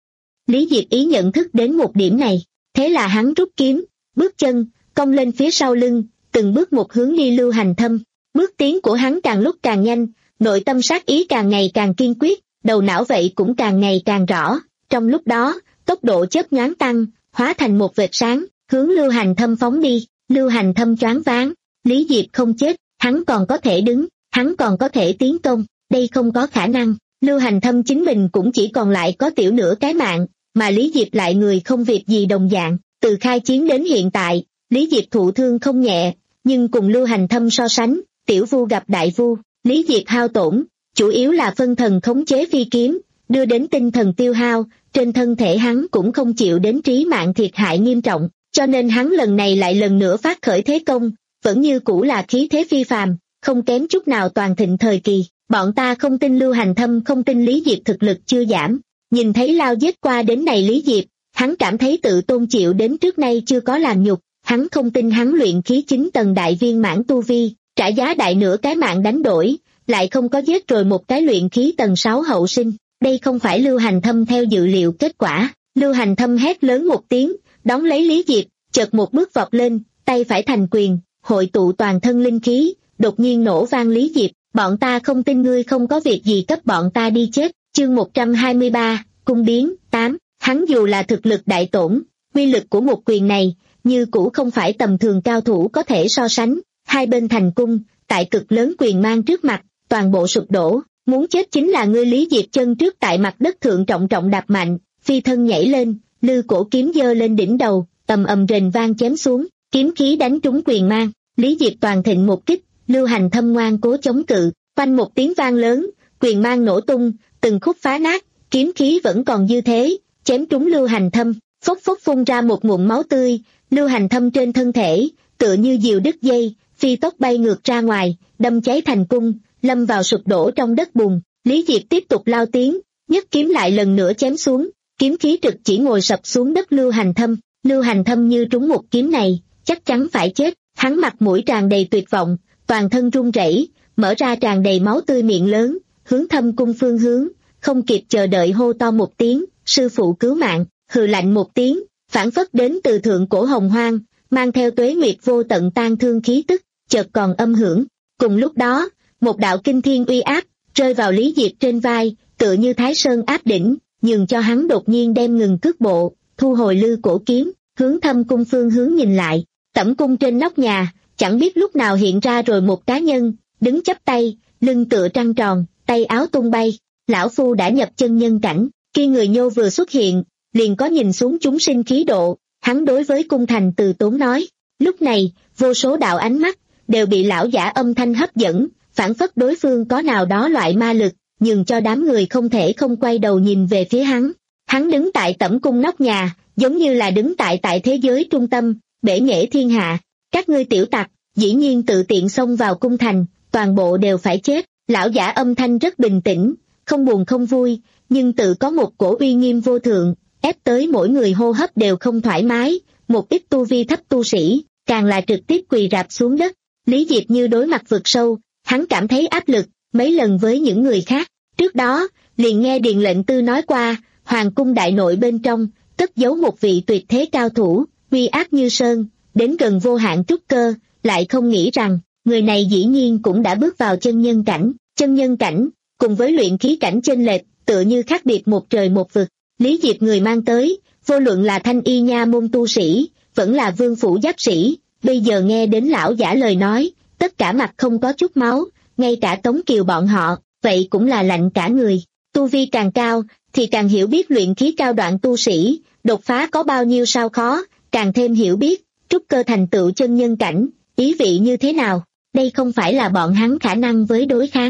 Lý Diệp ý nhận thức đến một điểm này, thế là hắn rút kiếm, bước chân, cong lên phía sau lưng, từng bước một hướng đi Lưu Hành Thâm. Bước tiến của hắn càng lúc càng nhanh, nội tâm sát ý càng ngày càng kiên quyết, đầu não vậy cũng càng ngày càng rõ. Trong lúc đó, tốc độ chớp nhoáng tăng, hóa thành một vệt sáng, hướng Lưu Hành Thâm phóng đi. Lưu Hành Thâm choáng váng, Lý Diệp không chết, hắn còn có thể đứng, hắn còn có thể tiến công, đây không có khả năng. Lưu Hành Thâm chính mình cũng chỉ còn lại có tiểu nửa cái mạng, mà Lý Diệp lại người không việc gì đồng dạng. Từ khai chiến đến hiện tại, Lý Diệp thụ thương không nhẹ, nhưng cùng Lưu Hành Thâm so sánh, tiểu vu gặp đại vu, Lý Diệp hao tổn, chủ yếu là phân thần khống chế phi kiếm, đưa đến tinh thần tiêu hao, trên thân thể hắn cũng không chịu đến trí mạng thiệt hại nghiêm trọng, cho nên hắn lần này lại lần nữa phát khởi thế công, vẫn như cũ là khí thế phi phàm, không kém chút nào toàn thịnh thời kỳ. Bọn ta không tin Lưu Hành Thâm, không tin Lý Diệp thực lực chưa giảm. Nhìn thấy lao giết qua đến này Lý Diệp, hắn cảm thấy tự tôn chịu đến trước nay chưa có làm nhục, hắn không tin hắn luyện khí chín tầng đại viên mãn tu vi, trả giá đại nửa cái mạng đánh đổi, lại không có giết rồi một cái luyện khí tầng sáu hậu sinh. Đây không phải Lưu Hành Thâm theo dự liệu kết quả. Lưu Hành Thâm hét lớn một tiếng, đón lấy Lý Diệp, chợt một bước vọt lên, tay phải thành quyền, hội tụ toàn thân linh khí, đột nhiên nổ vang. Lý Diệp, bọn ta không tin ngươi không có việc gì cấp bọn ta đi chết. Chương một trăm hai mươi ba, cung biến, tám. Hắn dù là thực lực đại tổn, quy lực của một quyền này, như cũ không phải tầm thường cao thủ có thể so sánh. Hai bên thành cung, tại cực lớn quyền mang trước mặt, toàn bộ sụp đổ. Muốn chết chính là ngươi. Lý Diệp chân trước tại mặt đất thượng trọng trọng đạp mạnh, phi thân nhảy lên, lư cổ kiếm giơ lên đỉnh đầu, ầm ầm rền vang chém xuống, kiếm khí đánh trúng quyền mang. Lý Diệp toàn thịnh một kích, Lưu Hành Thâm ngoan cố chống cự, phanh một tiếng vang lớn, quyền mang nổ tung, từng khúc phá nát, kiếm khí vẫn còn dư thế, chém trúng Lưu Hành Thâm, phốc phốc phun ra một ngụm máu tươi. Lưu Hành Thâm trên thân thể, tựa như diều đứt dây, phi tốc bay ngược ra ngoài, đâm cháy thành cung, lâm vào sụp đổ trong đất bùn. Lý Diệp tiếp tục lao tiến, nhất kiếm lại lần nữa chém xuống, kiếm khí trực chỉ ngồi sập xuống đất Lưu Hành Thâm. Lưu Hành Thâm như trúng một kiếm này, chắc chắn phải chết. Hắn mặt mũi tràn đầy tuyệt vọng, toàn thân run rẩy, mở ra tràn đầy máu tươi miệng lớn, hướng Thâm cung phương hướng, không kịp chờ đợi hô to một tiếng, sư phụ cứu mạng. Hừ lạnh một tiếng, phảng phất đến từ thượng cổ hồng hoang, mang theo tuế nguyệt vô tận tan thương khí tức, chợt còn âm hưởng. Cùng lúc đó, một đạo kinh thiên uy áp rơi vào Lý Diệp trên vai, tựa như Thái Sơn áp đỉnh, nhường cho hắn đột nhiên đem ngừng cước bộ, thu hồi lư cổ kiếm, hướng Thâm cung phương hướng nhìn lại. Tẩm cung trên nóc nhà, chẳng biết lúc nào hiện ra rồi một cá nhân, đứng chắp tay, lưng tựa trăng tròn, tay áo tung bay. Lão phu đã nhập chân nhân cảnh. Khi người nhô vừa xuất hiện, liền có nhìn xuống chúng sinh khí độ, hắn đối với cung thành từ tốn nói. Lúc này, vô số đạo ánh mắt đều bị lão giả âm thanh hấp dẫn, phảng phất đối phương có nào đó loại ma lực, nhường cho đám người không thể không quay đầu nhìn về phía hắn. Hắn đứng tại tẩm cung nóc nhà, giống như là đứng tại tại thế giới trung tâm, bể nghệ thiên hạ. Các ngươi tiểu tặc, dĩ nhiên tự tiện xông vào cung thành, toàn bộ đều phải chết. Lão giả âm thanh rất bình tĩnh, không buồn không vui, nhưng tự có một cổ uy nghiêm vô thượng, ép tới mỗi người hô hấp đều không thoải mái. Một ít tu vi thấp tu sĩ, càng là trực tiếp quỳ rạp xuống đất. Lý Diệp như đối mặt vực sâu, hắn cảm thấy áp lực mấy lần với những người khác. Trước đó, liền nghe Điền lệnh tư nói qua, hoàng cung đại nội bên trong, cất giấu một vị tuyệt thế cao thủ, uy áp như sơn, đến gần vô hạn trúc cơ, lại không nghĩ rằng, người này dĩ nhiên cũng đã bước vào chân nhân cảnh. Chân nhân cảnh, cùng với luyện khí cảnh chênh lệch, tựa như khác biệt một trời một vực. Lý Diệp người mang tới, vô luận là thanh y nha môn tu sĩ, vẫn là vương phủ giáp sĩ, bây giờ nghe đến lão giả lời nói, tất cả mặt không có chút máu, ngay cả Tống Kiều bọn họ, vậy cũng là lạnh cả người. Tu vi càng cao, thì càng hiểu biết luyện khí cao đoạn tu sĩ, đột phá có bao nhiêu sao khó, càng thêm hiểu biết, trúc cơ thành tựu chân nhân cảnh, ý vị như thế nào. Đây không phải là bọn hắn khả năng với đối kháng.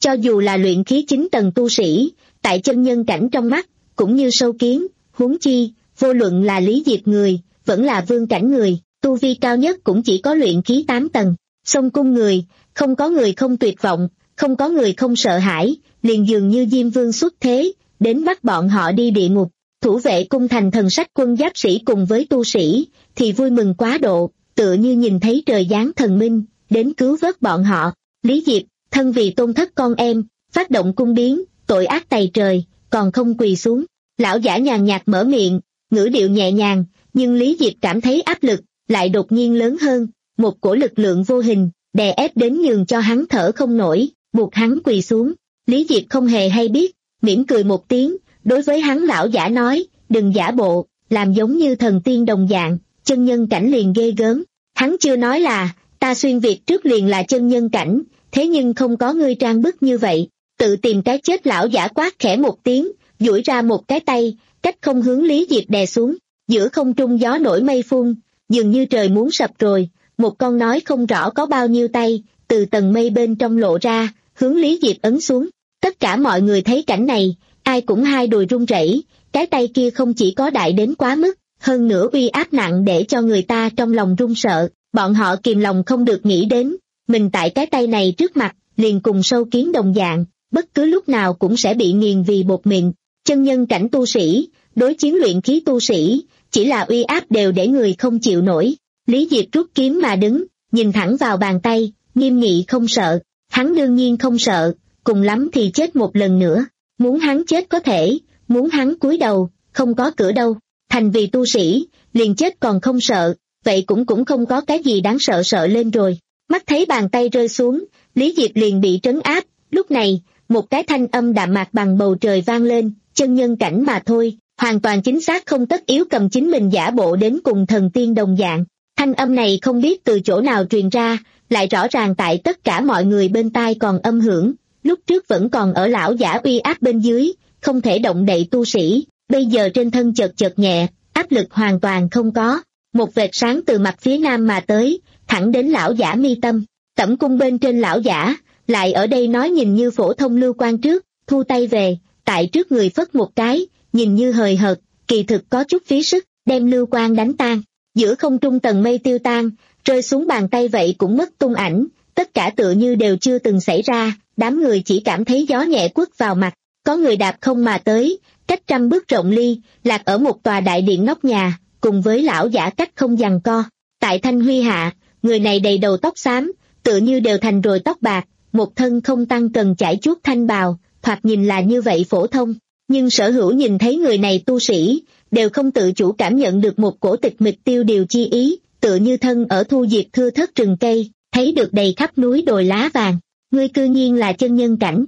cho dù là luyện khí chín tầng tu sĩ, tại chân nhân cảnh trong mắt, cũng như sâu kiến, huống chi, vô luận là Lý Diệp người, vẫn là vương cảnh người, tu vi cao nhất cũng chỉ có luyện khí tám tầng. Sông cung người, không có người không tuyệt vọng, không có người không sợ hãi, liền dường như Diêm Vương xuất thế, đến bắt bọn họ đi địa ngục. Thủ vệ cung thành thần sách quân giáp sĩ cùng với tu sĩ, thì vui mừng quá độ, tựa như nhìn thấy trời giáng thần minh, đến cứu vớt bọn họ. Lý Diệp, thân vì tôn thất con em, phát động cung biến, tội ác tày trời, còn không quỳ xuống. Lão giả nhàn nhạt mở miệng, ngữ điệu nhẹ nhàng, nhưng Lý Diệp cảm thấy áp lực, lại đột nhiên lớn hơn, một cổ lực lượng vô hình, đè ép đến nhường cho hắn thở không nổi, buộc hắn quỳ xuống. Lý Diệp không hề hay biết, mỉm cười một tiếng, đối với hắn lão giả nói, đừng giả bộ, làm giống như thần tiên đồng dạng, chân nhân cảnh liền ghê gớm. Hắn chưa nói là, ta xuyên Việt trước liền là chân nhân cảnh, thế nhưng không có ngươi trang bức như vậy, tự tìm cái chết. Lão giả quát khẽ một tiếng, duỗi ra một cái tay, cách không hướng Lý Diệp đè xuống, giữa không trung gió nổi mây phun, dường như trời muốn sập rồi, một con nói không rõ có bao nhiêu tay, từ tầng mây bên trong lộ ra, hướng Lý Diệp ấn xuống. Tất cả mọi người thấy cảnh này, ai cũng hai đùi run rẩy, cái tay kia không chỉ có đại đến quá mức, hơn nữa uy áp nặng để cho người ta trong lòng run sợ, bọn họ kìm lòng không được nghĩ đến, mình tại cái tay này trước mặt, liền cùng sâu kiến đồng dạng, bất cứ lúc nào cũng sẽ bị nghiền vì bột mịn. Chân nhân cảnh tu sĩ, đối chiến luyện khí tu sĩ, chỉ là uy áp đều để người không chịu nổi. Lý Diệp rút kiếm mà đứng, nhìn thẳng vào bàn tay, nghiêm nghị không sợ, hắn đương nhiên không sợ, cùng lắm thì chết một lần nữa, muốn hắn chết có thể, muốn hắn cúi đầu, không có cửa đâu. Thành vì tu sĩ, liền chết còn không sợ, vậy cũng cũng không có cái gì đáng sợ sợ lên rồi. Mắt thấy bàn tay rơi xuống, Lý Diệp liền bị trấn áp, lúc này, một cái thanh âm đạm mạc bằng bầu trời vang lên, chân nhân cảnh mà thôi, hoàn toàn chính xác, không tất yếu cầm chính mình giả bộ đến cùng thần tiên đồng dạng. Thanh âm này không biết từ chỗ nào truyền ra, lại rõ ràng tại tất cả mọi người bên tai còn âm hưởng, lúc trước vẫn còn ở lão giả uy áp bên dưới, không thể động đậy tu sĩ, bây giờ trên thân chợt chợt nhẹ, áp lực hoàn toàn không có. Một vệt sáng từ mặt phía nam mà tới, thẳng đến lão giả mi tâm. Tẩm cung bên trên lão giả, lại ở đây nói nhìn như phổ thông lưu quan trước, thu tay về, tại trước người phất một cái, nhìn như hời hợt, kỳ thực có chút phí sức, đem lưu quan đánh tan. Giữa không trung tầng mây tiêu tan, rơi xuống bàn tay vậy cũng mất tung ảnh, tất cả tựa như đều chưa từng xảy ra, đám người chỉ cảm thấy gió nhẹ quất vào mặt, có người đạp không mà tới, cách trăm bước rộng ly, lạc ở một tòa đại điện nóc nhà, cùng với lão giả cách không giằng co. Tại thanh huy hạ, người này đầy đầu tóc xám, tựa như đều thành rồi tóc bạc, một thân không tăng cần chải chuốt thanh bào, thoạt nhìn là như vậy phổ thông, nhưng sở hữu nhìn thấy người này tu sĩ, đều không tự chủ cảm nhận được một cổ tịch mịch tiêu điều chi ý, tựa như thân ở thu diệp thưa thớt rừng cây, thấy được đầy khắp núi đồi lá vàng, ngươi cư nhiên là chân nhân cảnh.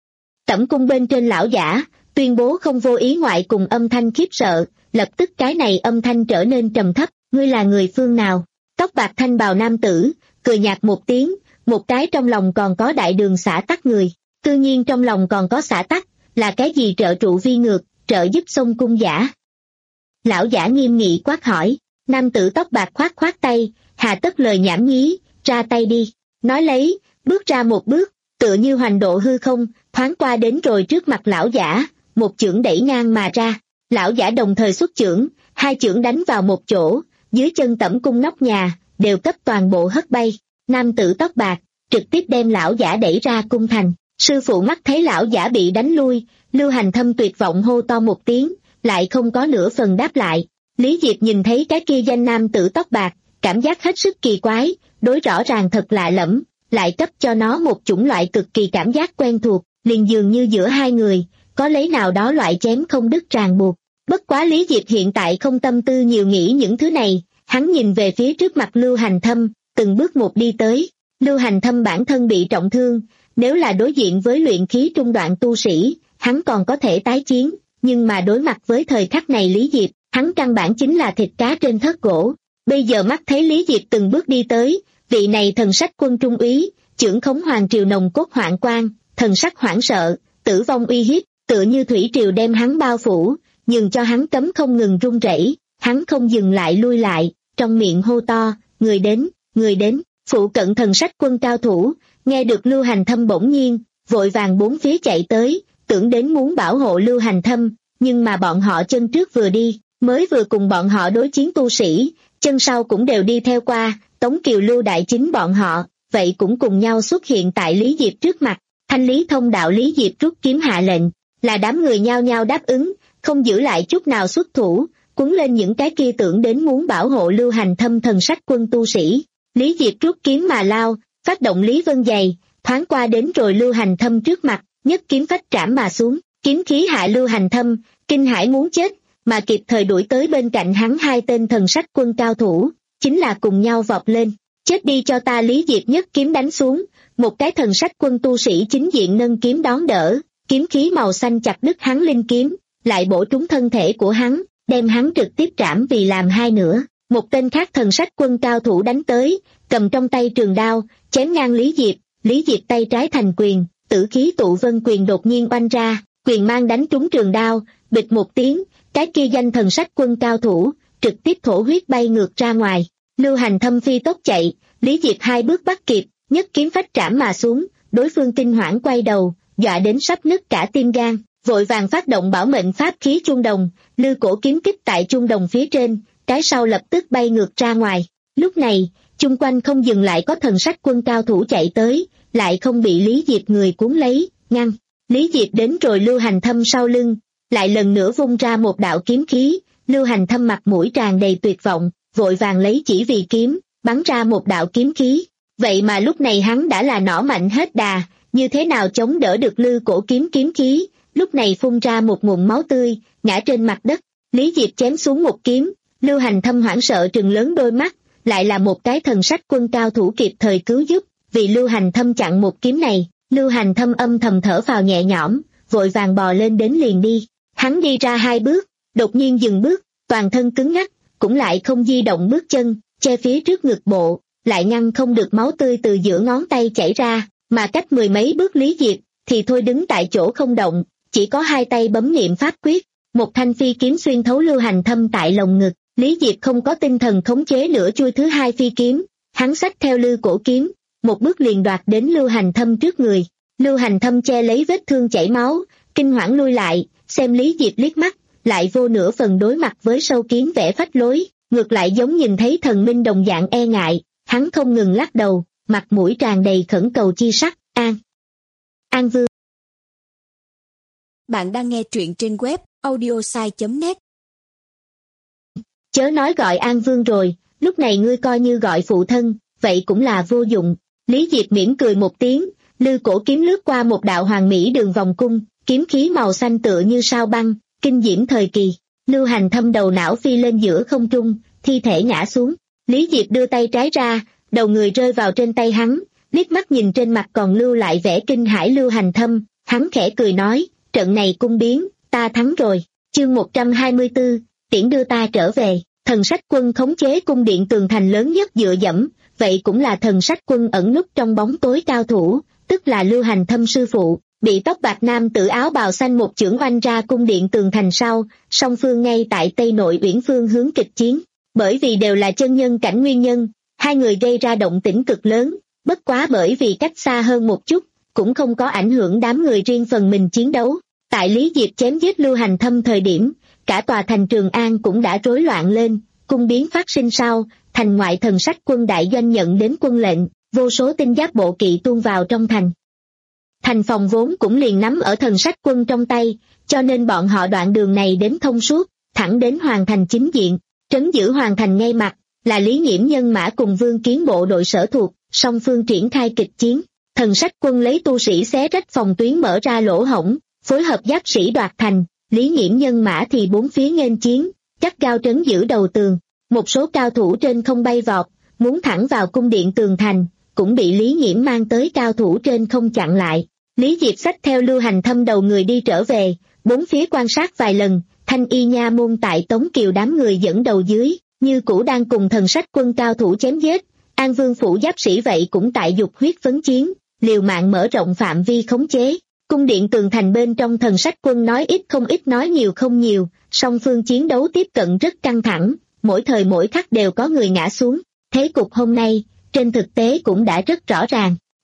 Tẩm cung bên trên lão giả, tuyên bố không vô ý ngoại cùng âm thanh khiếp sợ, lập tức cái này âm thanh trở nên trầm thấp, ngươi là người phương nào? Tóc bạc thanh bào nam tử, cười nhạt một tiếng, một cái trong lòng còn có đại đường xả tắc người, tự nhiên trong lòng còn có xả tắc, là cái gì trợ trụ vi ngược, trợ giúp sông cung giả? Lão giả nghiêm nghị quát hỏi, nam tử tóc bạc khoát khoát tay, hà tất lời nhảm nhí, ra tay đi, nói lấy, bước ra một bước, tựa như hoành độ hư không, thoáng qua đến rồi trước mặt lão giả, một chưởng đẩy ngang mà ra, lão giả đồng thời xuất chưởng, hai chưởng đánh vào một chỗ, dưới chân tẩm cung nóc nhà, đều cấp toàn bộ hất bay, nam tử tóc bạc, trực tiếp đem lão giả đẩy ra cung thành, sư phụ mắt thấy lão giả bị đánh lui, Lưu Hành Thâm tuyệt vọng hô to một tiếng, lại không có nửa phần đáp lại. Lý Diệp nhìn thấy cái kia danh nam tử tóc bạc, cảm giác hết sức kỳ quái, đối rõ ràng thật lạ lẫm, lại cấp cho nó một chủng loại cực kỳ cảm giác quen thuộc, liền dường như giữa hai người, có lấy nào đó loại chém không đứt ràng buộc. Bất quá Lý Diệp hiện tại không tâm tư nhiều nghĩ những thứ này, hắn nhìn về phía trước mặt Lưu Hành Thâm, từng bước một đi tới. Lưu Hành Thâm bản thân bị trọng thương, nếu là đối diện với luyện khí trung đoạn tu sĩ, hắn còn có thể tái chiến, nhưng mà đối mặt với thời khắc này Lý Diệp, hắn căn bản chính là thịt cá trên thớt gỗ. Bây giờ mắt thấy Lý Diệp từng bước đi tới, vị này thần sách quân trung úy, chưởng khống hoàng triều nồng cốt hoạn quan, thần sắc hoảng sợ, tử vong uy hiếp, tựa như thủy triều đem hắn bao phủ, nhường cho hắn cấm không ngừng run rẩy, hắn không dừng lại lui lại, trong miệng hô to, người đến, người đến, phụ cận thần sách quân cao thủ, nghe được Lưu Hành Thâm bỗng nhiên, vội vàng bốn phía chạy tới, tưởng đến muốn bảo hộ Lưu Hành Thâm, nhưng mà bọn họ chân trước vừa đi, mới vừa cùng bọn họ đối chiến tu sĩ, chân sau cũng đều đi theo qua, Tống Kiều Lưu Đại Chính bọn họ, vậy cũng cùng nhau xuất hiện tại Lý Diệp trước mặt. Thanh lý thông đạo, Lý Diệp rút kiếm hạ lệnh, là đám người nhao nhao đáp ứng, không giữ lại chút nào xuất thủ, cuốn lên những cái kia tưởng đến muốn bảo hộ Lưu Hành Thâm thần sách quân tu sĩ. Lý Diệp rút kiếm mà lao, phát động Lý Vân Dày, thoáng qua đến rồi Lưu Hành Thâm trước mặt, nhất kiếm phách trảm mà xuống, kiếm khí hạ Lưu Hành Thâm, kinh hãi muốn chết, mà kịp thời đuổi tới bên cạnh hắn hai tên thần sách quân cao thủ, chính là cùng nhau vọt lên, chết đi cho ta. Lý Diệp nhất kiếm đánh xuống, một cái thần sách quân tu sĩ chính diện nâng kiếm đón đỡ, kiếm khí màu xanh chặt đứt hắn linh kiếm, lại bổ trúng thân thể của hắn, đem hắn trực tiếp trảm vì làm hai nửa. Một tên khác thần sách quân cao thủ đánh tới, cầm trong tay trường đao, chém ngang Lý Diệp, Lý Diệp tay trái thành quyền, tử khí tụ vân quyền đột nhiên oanh ra, quyền mang đánh trúng trường đao, bịch một tiếng, cái kia danh thần sách quân cao thủ, trực tiếp thổ huyết bay ngược ra ngoài. Lưu Hành Thâm phi tốc chạy, Lý Diệp hai bước bắt kịp, nhất kiếm phách trảm mà xuống, đối phương kinh hoảng quay đầu, dọa đến sắp nứt cả tim gan, vội vàng phát động bảo mệnh pháp khí chuông đồng, lư cổ kiếm kích tại chuông đồng phía trên, cái sau lập tức bay ngược ra ngoài. Lúc này, chung quanh không dừng lại có thần sách quân cao thủ chạy tới, lại không bị Lý Diệp người cuốn lấy, ngăn. Lý Diệp đến rồi Lưu Hành Thâm sau lưng, lại lần nữa vung ra một đạo kiếm khí, Lưu Hành Thâm mặt mũi tràn đầy tuyệt vọng, vội vàng lấy chỉ vì kiếm, bắn ra một đạo kiếm khí. Vậy mà lúc này hắn đã là nỏ mạnh hết đà, như thế nào chống đỡ được lư cổ kiếm kiếm khí, lúc này phun ra một ngụm máu tươi, ngã trên mặt đất. Lý Diệp chém xuống một kiếm, Lưu Hành Thâm hoảng sợ trừng lớn đôi mắt, lại là một cái thần sách quân cao thủ kịp thời cứu giúp, vì Lưu Hành Thâm chặn một kiếm này. Lưu Hành Thâm âm thầm thở phào nhẹ nhõm, vội vàng bò lên đến liền đi. Hắn đi ra hai bước, đột nhiên dừng bước, toàn thân cứng ngắc, cũng lại không di động bước chân, che phía trước ngực bộ, lại ngăn không được máu tươi từ giữa ngón tay chảy ra, mà cách mười mấy bước Lý Diệp, thì thôi đứng tại chỗ không động, chỉ có hai tay bấm niệm pháp quyết, một thanh phi kiếm xuyên thấu Lưu Hành Thâm tại lồng ngực. Lý Diệp không có tinh thần khống chế nữa chui thứ hai phi kiếm, hắn xách theo lư cổ kiếm, một bước liền đoạt đến Lưu Hành Thâm trước người. Lưu Hành Thâm che lấy vết thương chảy máu, kinh hoảng lui lại, xem Lý Diệp liếc mắt, lại vô nửa phần đối mặt với sâu kiếm vẽ phách lối, ngược lại giống nhìn thấy thần minh đồng dạng e ngại, hắn không ngừng lắc đầu, mặt mũi tràn đầy khẩn cầu chi sắc. An An Vương. Bạn đang nghe truyện trên web audiosai chấm net. Chớ nói gọi An Vương rồi, lúc này ngươi coi như gọi phụ thân, vậy cũng là vô dụng. Lý Diệp mỉm cười một tiếng, lư cổ kiếm lướt qua một đạo hoàng mỹ đường vòng cung, kiếm khí màu xanh tựa như sao băng, kinh diễm thời kỳ. Lưu Hành Thâm đầu não phi lên giữa không trung, thi thể ngã xuống. Lý Diệp đưa tay trái ra, đầu người rơi vào trên tay hắn, liếc mắt nhìn trên mặt còn lưu lại vẻ kinh hãi Lưu Hành Thâm, hắn khẽ cười nói, trận này cung biến, ta thắng rồi. Chương một trăm hai mươi tư, tiễn đưa ta trở về. Thần sách quân khống chế cung điện tường thành lớn nhất dựa dẫm, vậy cũng là thần sách quân ẩn núp trong bóng tối cao thủ, tức là Lưu Hành Thâm sư phụ, bị tóc bạc nam tử áo bào xanh một chưởng oanh ra cung điện tường thành sau, song phương ngay tại Tây Nội Uyển phương hướng kịch chiến. Bởi vì đều là chân nhân cảnh nguyên nhân, hai người gây ra động tĩnh cực lớn, bất quá bởi vì cách xa hơn một chút, cũng không có ảnh hưởng đám người riêng phần mình chiến đấu. Tại Lý Diệp chém giết Lưu Hành Thâm thời điểm, cả tòa thành Trường An cũng đã rối loạn lên, cung biến phát sinh sau, thành ngoại thần sách quân đại doanh nhận đến quân lệnh, vô số tinh giáp bộ kỵ tuôn vào trong thành. Thành phòng vốn cũng liền nắm ở thần sách quân trong tay, cho nên bọn họ đoạn đường này đến thông suốt, thẳng đến hoàng thành chính diện, trấn giữ hoàng thành ngay mặt, là Lý Nghiễm nhân mã cùng Vương Kiến bộ đội sở thuộc, song phương triển khai kịch chiến. Thần sách quân lấy tu sĩ xé rách phòng tuyến mở ra lỗ hổng, phối hợp giáp sĩ đoạt thành, Lý Nghiễm nhân mã thì bốn phía nghênh chiến, chắc gao trấn giữ đầu tường. Một số cao thủ trên không bay vọt, muốn thẳng vào cung điện tường thành, cũng bị Lý Nghiễm mang tới cao thủ trên không chặn lại. Lý Diệp xách theo Lưu Hành Thâm đầu người đi trở về, bốn phía quan sát vài lần, Thanh Y nha môn tại Tống Kiều đám người dẫn đầu dưới, như cũ đang cùng thần sách quân cao thủ chém giết. An Vương phủ giáp sĩ vậy cũng tại dục huyết phấn chiến, liều mạng mở rộng phạm vi khống chế. Cung điện tường thành bên trong thần sách quân nói ít không ít nói nhiều không nhiều, song phương chiến đấu tiếp cận rất căng thẳng, mỗi thời mỗi khắc đều có người ngã xuống. Thế cục hôm nay, trên thực tế cũng đã rất rõ ràng.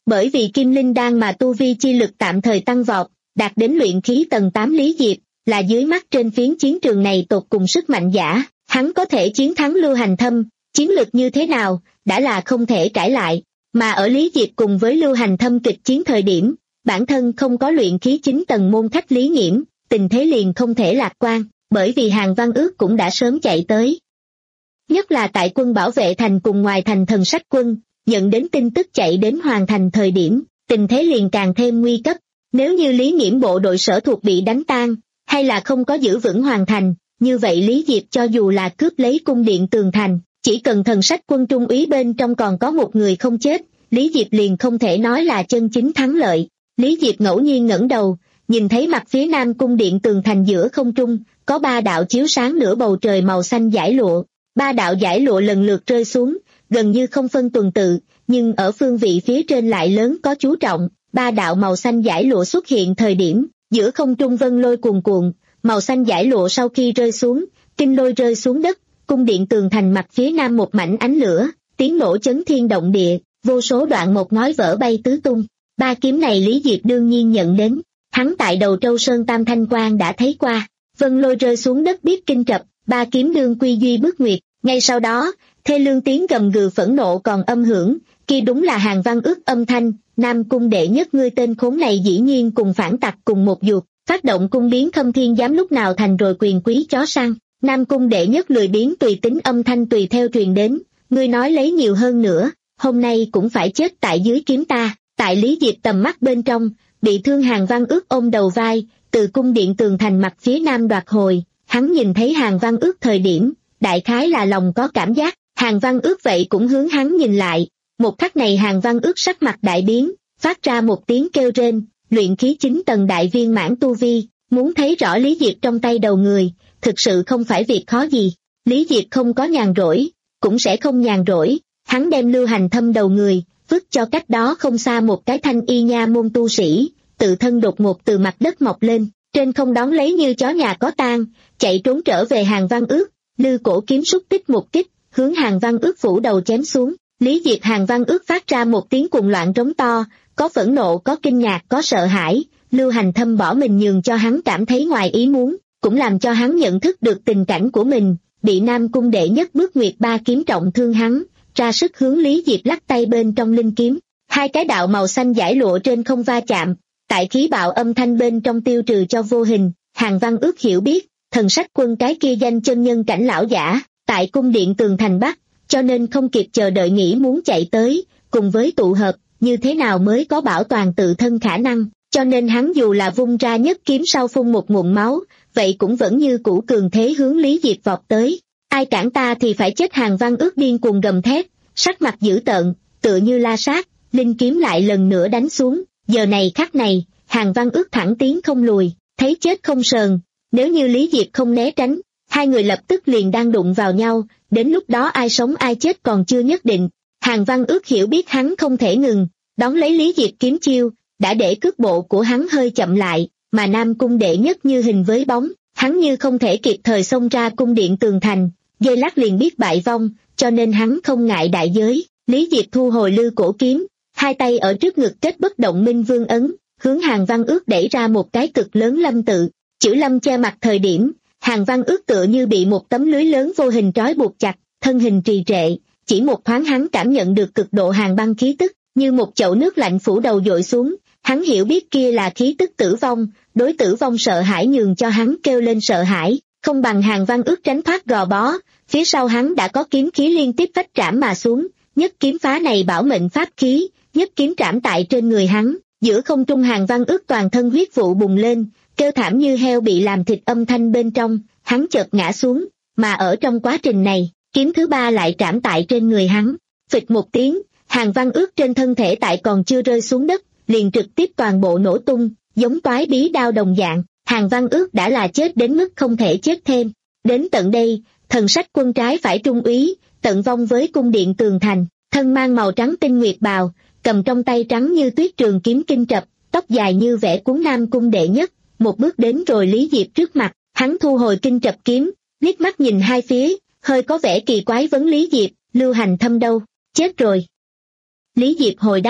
Bởi vì kim linh đan mà tu vi chi lực tạm thời tăng vọt, đạt đến luyện khí tầng tám Lý Diệp, là dưới mắt trên phiến chiến trường này tột cùng sức mạnh giả, hắn có thể chiến thắng Lưu Hành Thâm, chiến lực như thế nào, đã là không thể cãi lại, mà ở Lý Diệp cùng với Lưu Hành Thâm kịch chiến thời điểm, bản thân không có luyện khí chín tầng môn khách Lý Nghiễm, tình thế liền không thể lạc quan, bởi vì Hàn Văn Ước cũng đã sớm chạy tới. Nhất là tại quân bảo vệ thành cùng ngoài thành Thần Sách quân, nhận đến tin tức chạy đến Hoàng thành thời điểm, tình thế liền càng thêm nguy cấp, nếu như Lý Nghiễm bộ đội sở thuộc bị đánh tan, hay là không có giữ vững Hoàng thành, như vậy Lý Diệp cho dù là cướp lấy cung điện tường thành, chỉ cần Thần Sách quân trung úy bên trong còn có một người không chết, Lý Diệp liền không thể nói là chân chính thắng lợi. Lý Diệp ngẫu nhiên ngẩng đầu, nhìn thấy mặt phía nam cung điện tường thành giữa không trung, có ba đạo chiếu sáng nửa bầu trời màu xanh dải lụa, ba đạo dải lụa lần lượt rơi xuống, gần như không phân tuần tự, nhưng ở phương vị phía trên lại lớn có chú trọng, ba đạo màu xanh dải lụa xuất hiện thời điểm, giữa không trung vân lôi cuồn cuộn, màu xanh dải lụa sau khi rơi xuống, kinh lôi rơi xuống đất, cung điện tường thành mặt phía nam một mảnh ánh lửa, tiếng nổ chấn thiên động địa, vô số đoạn một ngói vỡ bay tứ tung. Ba kiếm này Lý Diệp đương nhiên nhận đến, hắn tại Đầu Trâu Sơn Tam Thanh Quan đã thấy qua, vân lôi rơi xuống đất biết kinh trập, ba kiếm đương quy duy bức nguyệt, ngay sau đó, thê lương tiếng gầm gừ phẫn nộ còn âm hưởng, kia đúng là Hàn Văn Ước âm thanh, Nam cung đệ nhất ngươi tên khốn này dĩ nhiên cùng phản tặc cùng một ruột, phát động cung biến Khâm Thiên Giám lúc nào thành rồi quyền quý chó săn, Nam cung đệ nhất lười biến tùy tính âm thanh tùy theo truyền đến, ngươi nói lấy nhiều hơn nữa, hôm nay cũng phải chết tại dưới kiếm ta. Tại Lý Diệp tầm mắt bên trong, bị thương Hàn Văn Ước ôm đầu vai, từ cung điện tường thành mặt phía nam đoạt hồi, hắn nhìn thấy Hàn Văn Ước thời điểm, đại khái là lòng có cảm giác, Hàn Văn Ước vậy cũng hướng hắn nhìn lại, một khắc này Hàn Văn Ước sắc mặt đại biến, phát ra một tiếng kêu rên, luyện khí chín tầng đại viên mãn tu vi, muốn thấy rõ Lý Diệp trong tay đầu người, thực sự không phải việc khó gì, Lý Diệp không có nhàn rỗi, cũng sẽ không nhàn rỗi, hắn đem Lưu Hành Thâm đầu người, vứt cho cách đó không xa một cái thanh y nha môn tu sĩ, tự thân đột ngột từ mặt đất mọc lên, trên không đón lấy như chó nhà có tang, chạy trốn trở về Hàn Văn Ước, lư cổ kiếm xúc tích một kích, hướng Hàn Văn Ước phủ đầu chém xuống, Lý Diệp Hàn Văn Ước phát ra một tiếng cuồng loạn trống to, có phẫn nộ, có kinh ngạc, có sợ hãi, Lưu Hành Thâm bỏ mình nhường cho hắn cảm thấy ngoài ý muốn, cũng làm cho hắn nhận thức được tình cảnh của mình, bị Nam cung đệ nhất bước nguyệt ba kiếm trọng thương hắn, ra sức hướng Lý Diệp lắc tay bên trong linh kiếm, hai cái đạo màu xanh dải lụa trên không va chạm, tại khí bạo âm thanh bên trong tiêu trừ cho vô hình, Hàn Văn Ước hiểu biết, Thần Sách quân cái kia danh chân nhân cảnh lão giả, tại cung điện tường thành Bắc, cho nên không kịp chờ đợi nghĩ muốn chạy tới, cùng với tụ hợp, như thế nào mới có bảo toàn tự thân khả năng, cho nên hắn dù là vung ra nhất kiếm sau phun một nguồn máu, vậy cũng vẫn như cũ cường thế hướng Lý Diệp vọt tới. Ai cản ta thì phải chết, Hàn Văn Ước điên cuồng gầm thét, sắc mặt dữ tợn, tựa như la sát, linh kiếm lại lần nữa đánh xuống, giờ này khắc này, Hàn Văn Ước thẳng tiến không lùi, thấy chết không sờn, nếu như Lý Diệp không né tránh, hai người lập tức liền đang đụng vào nhau, đến lúc đó ai sống ai chết còn chưa nhất định. Hàn Văn Ước hiểu biết hắn không thể ngừng, đón lấy Lý Diệp kiếm chiêu, đã để cước bộ của hắn hơi chậm lại, mà Nam cung đệ nhất như hình với bóng, hắn như không thể kịp thời xông ra cung điện tường thành, giây lát liền biết bại vong, cho nên hắn không ngại đại giới. Lý Diệp thu hồi lư cổ kiếm, hai tay ở trước ngực kết bất động minh vương ấn, hướng Hàn Văn Ước đẩy ra một cái cực lớn lâm tự, chữ lâm che mặt thời điểm, Hàn Văn Ước tựa như bị một tấm lưới lớn vô hình trói buộc chặt, thân hình trì trệ, chỉ một thoáng hắn cảm nhận được cực độ hàn băng khí tức, như một chậu nước lạnh phủ đầu dội xuống, hắn hiểu biết kia là khí tức tử vong, đối tử vong sợ hãi nhường cho hắn kêu lên sợ hãi, không bằng Hàn Văn Ước tránh thoát gò bó, phía sau hắn đã có kiếm khí liên tiếp phách trảm mà xuống, nhất kiếm phá này bảo mệnh pháp khí, nhất kiếm trảm tại trên người hắn, giữa không trung Hàn Văn Ước toàn thân huyết vụ bùng lên, kêu thảm như heo bị làm thịt âm thanh bên trong, hắn chợt ngã xuống, mà ở trong quá trình này, kiếm thứ ba lại trảm tại trên người hắn, phịch một tiếng, Hàn Văn Ước trên thân thể tại còn chưa rơi xuống đất, liền trực tiếp toàn bộ nổ tung, giống toái bí đao đồng dạng, Hàn Văn Ước đã là chết đến mức không thể chết thêm. Đến tận đây, Thần Sách quân trái phải trung úy, tận vong với cung điện tường thành, thân mang màu trắng tinh nguyệt bào, cầm trong tay trắng như tuyết trường kiếm kinh trập, tóc dài như vẽ cuốn Nam cung đệ nhất, một bước đến rồi Lý Diệp trước mặt, hắn thu hồi kinh trập kiếm, liếc mắt nhìn hai phía, hơi có vẻ kỳ quái vấn Lý Diệp, Lưu Hành Thâm đâu, chết rồi. Lý Diệp hồi đáp,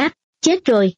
chết rồi.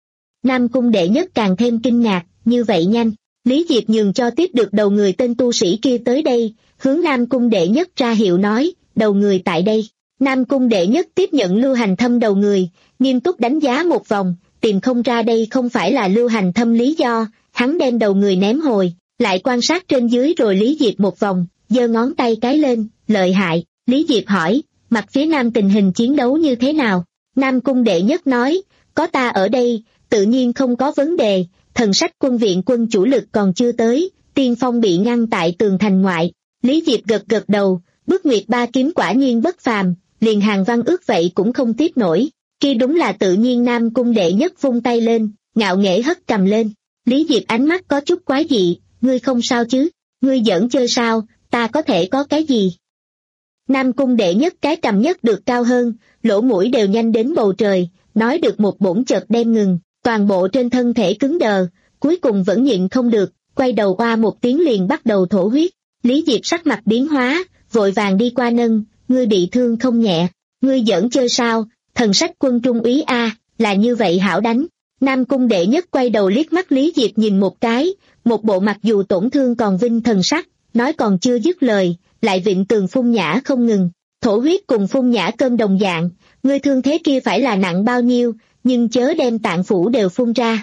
Nam Cung đệ nhất càng thêm kinh ngạc, như vậy nhanh, Lý Diệp nhường cho tiếp được đầu người tên tu sĩ kia tới đây, hướng Nam Cung đệ nhất ra hiệu nói, đầu người tại đây. Nam Cung đệ nhất tiếp nhận Lưu Hành Thâm đầu người, nghiêm túc đánh giá một vòng, tìm không ra đây không phải là Lưu Hành Thâm lý do, hắn đem đầu người ném hồi, lại quan sát trên dưới rồi Lý Diệp một vòng, giơ ngón tay cái lên, lợi hại. Lý Diệp hỏi, mặt phía Nam tình hình chiến đấu như thế nào? Nam Cung đệ nhất nói, có ta ở đây, tự nhiên không có vấn đề, Thần Sách quân viện quân chủ lực còn chưa tới, tiên phong bị ngăn tại tường thành ngoại. Lý Diệp gật gật đầu, Bức Nguyệt ba kiếm quả nhiên bất phàm, liền Hàng Văn Ước vậy cũng không tiếp nổi. Kia đúng là tự nhiên. Nam Cung đệ nhất vung tay lên, ngạo nghễ hất cầm lên. Lý Diệp ánh mắt có chút quái dị, ngươi không sao chứ, ngươi giỡn chơi sao, ta có thể có cái gì? Nam Cung đệ nhất cái cầm nhất được cao hơn, lỗ mũi đều nhanh đến bầu trời, nói được một bổn chợt đem ngừng, toàn bộ trên thân thể cứng đờ, cuối cùng vẫn nhịn không được, quay đầu oa một tiếng liền bắt đầu thổ huyết. Lý Diệp sắc mặt biến hóa, vội vàng đi qua nâng, ngươi bị thương không nhẹ, ngươi giỡn chơi sao, Thần Sách quân trung úy a, là như vậy hảo đánh. Nam Cung đệ nhất quay đầu liếc mắt Lý Diệp nhìn một cái, một bộ mặc dù tổn thương còn vinh thần sắc, nói còn chưa dứt lời, lại vịn tường phun nhã không ngừng, thổ huyết cùng phun nhã cơm đồng dạng, ngươi thương thế kia phải là nặng bao nhiêu, nhưng chớ đem tạng phủ đều phun ra.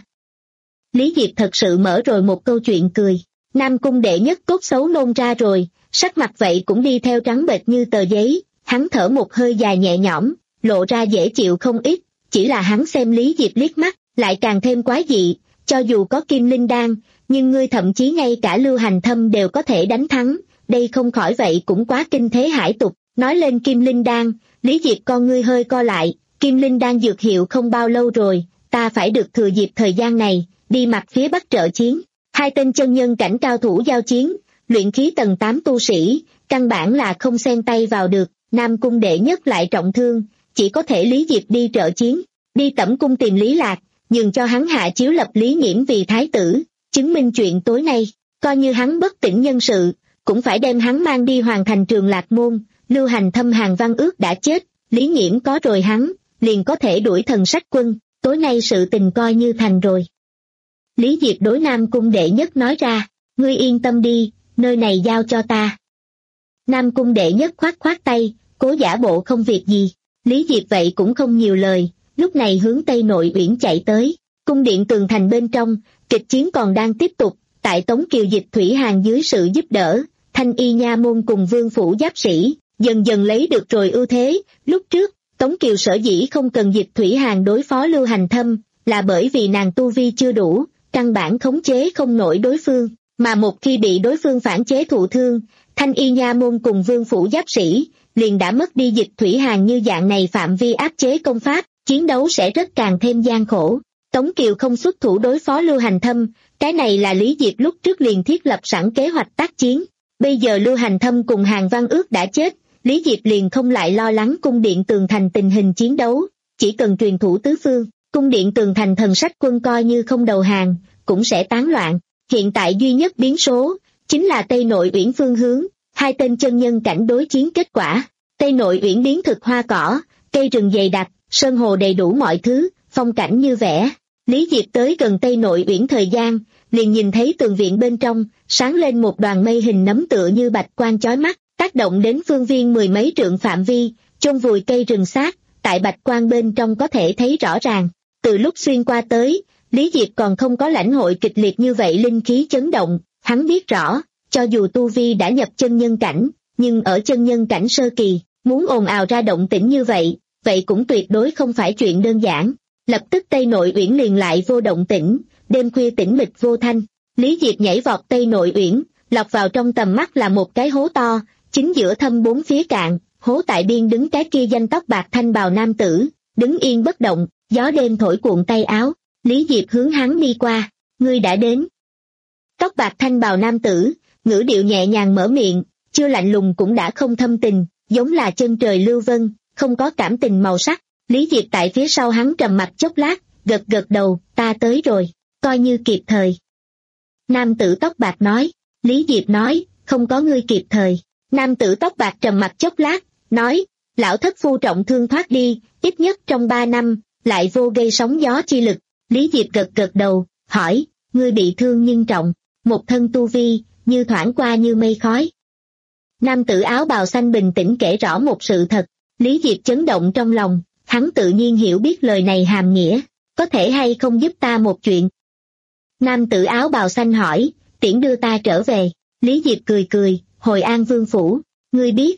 Lý Diệp thật sự mở rồi một câu chuyện cười, Nam Cung đệ nhất cốt xấu nôn ra rồi, sắc mặt vậy cũng đi theo trắng bệch như tờ giấy, hắn thở một hơi dài nhẹ nhõm, lộ ra dễ chịu không ít, chỉ là hắn xem Lý Diệp liếc mắt, lại càng thêm quái dị, cho dù có Kim Linh Đan, nhưng ngươi thậm chí ngay cả Lưu Hành Thâm đều có thể đánh thắng, đây không khỏi vậy cũng quá kinh thế hải tục. Nói lên Kim Linh Đan, Lý Diệp con ngươi hơi co lại, Kim Linh Đan dược hiệu không bao lâu rồi, ta phải được thừa dịp thời gian này, đi mặt phía Bắc trợ chiến. Hai tên chân nhân cảnh cao thủ giao chiến, luyện khí tầng tám tu sĩ, căn bản là không xen tay vào được, Nam Cung đệ nhất lại trọng thương, chỉ có thể Lý Diệp đi trợ chiến, đi Tẩm cung tìm Lý Lạc, nhường cho hắn hạ chiếu lập Lý Nghiễm vì thái tử, chứng minh chuyện tối nay, coi như hắn bất tỉnh nhân sự, cũng phải đem hắn mang đi hoàn thành Trường Lạc Môn. Lưu Hành Thâm Hàng Văn Ước đã chết, Lý Nghiễm có rồi hắn, liền có thể đuổi Thần Sách quân, tối nay sự tình coi như thành rồi. Lý Diệp đối Nam Cung đệ nhất nói ra, ngươi yên tâm đi, nơi này giao cho ta. Nam Cung đệ nhất khoát khoát tay, cố giả bộ không việc gì, Lý Diệp vậy cũng không nhiều lời, lúc này hướng Tây Nội Uyển chạy tới, cung điện tường thành bên trong, kịch chiến còn đang tiếp tục, tại Tống Kiều Dịch Thủy Hàn dưới sự giúp đỡ, Thanh Y Nha Môn cùng Vương Phủ Giáp Sĩ, dần dần lấy được rồi ưu thế. Lúc trước, Tống Kiều sở dĩ không cần Dịch Thủy Hàn đối phó Lưu Hành Thâm, là bởi vì nàng tu vi chưa đủ, căn bản khống chế không nổi đối phương, mà một khi bị đối phương phản chế thụ thương, Thanh Y Nha Môn cùng Vương Phủ Giáp Sĩ, liền đã mất đi Dịch Thủy Hàn như dạng này phạm vi áp chế công pháp, chiến đấu sẽ rất càng thêm gian khổ. Tống Kiều không xuất thủ đối phó Lưu Hành Thâm, cái này là Lý Diệp lúc trước liền thiết lập sẵn kế hoạch tác chiến. Bây giờ Lưu Hành Thâm cùng Hàng Văn Ước đã chết, Lý Diệp liền không lại lo lắng cung điện tường thành tình hình chiến đấu, chỉ cần truyền thủ tứ phương, cung điện tường thành Thần Sách quân coi như không đầu hàng, cũng sẽ tán loạn. Hiện tại duy nhất biến số, chính là Tây Nội Uyển phương hướng, hai tên chân nhân cảnh đối chiến kết quả. Tây Nội Uyển biến thực hoa cỏ, cây rừng dày đặc, sơn hồ đầy đủ mọi thứ, phong cảnh như vẽ. Lý Diệp tới gần Tây Nội Uyển thời gian, liền nhìn thấy tường viện bên trong, sáng lên một đoàn mây hình nấm tựa như bạch quang chói mắt, tác động đến phương viên mười mấy trượng phạm vi, chôn vùi cây rừng sát, tại bạch quang bên trong có thể thấy rõ ràng. Từ lúc xuyên qua tới, Lý Diệp còn không có lãnh hội kịch liệt như vậy linh khí chấn động, hắn biết rõ, cho dù tu vi đã nhập chân nhân cảnh, nhưng ở chân nhân cảnh sơ kỳ, muốn ồn ào ra động tĩnh như vậy, vậy cũng tuyệt đối không phải chuyện đơn giản. Lập tức Tây Nội Uyển liền lại vô động tĩnh, đêm khuya tĩnh mịch vô thanh. Lý Diệp nhảy vọt Tây Nội Uyển, lọt vào trong tầm mắt là một cái hố to, chính giữa thâm bốn phía cạn, hố tại biên đứng cái kia danh tóc bạc thanh bào nam tử, đứng yên bất động, gió đêm thổi cuộn tay áo. Lý Diệp hướng hắn đi qua, ngươi đã đến. Tóc bạc thanh bào nam tử, ngữ điệu nhẹ nhàng mở miệng, chưa lạnh lùng cũng đã không thâm tình, giống là chân trời lưu vân, không có cảm tình màu sắc. Lý Diệp tại phía sau hắn trầm mặt chốc lát, gật gật đầu, ta tới rồi, coi như kịp thời. Nam tử tóc bạc nói, Lý Diệp nói, không có ngươi kịp thời. Nam tử tóc bạc trầm mặt chốc lát, nói, lão thất phu trọng thương thoát đi, ít nhất trong ba năm, lại vô gây sóng gió chi lực. Lý Diệp gật gật đầu, hỏi, ngươi bị thương nghiêm trọng, một thân tu vi, như thoảng qua như mây khói. Nam tử áo bào xanh bình tĩnh kể rõ một sự thật. Lý Diệp chấn động trong lòng, hắn tự nhiên hiểu biết lời này hàm nghĩa, có thể hay không giúp ta một chuyện. Nam tử áo bào xanh hỏi, tiễn đưa ta trở về. Lý Diệp cười cười, hồi An Vương phủ, ngươi biết.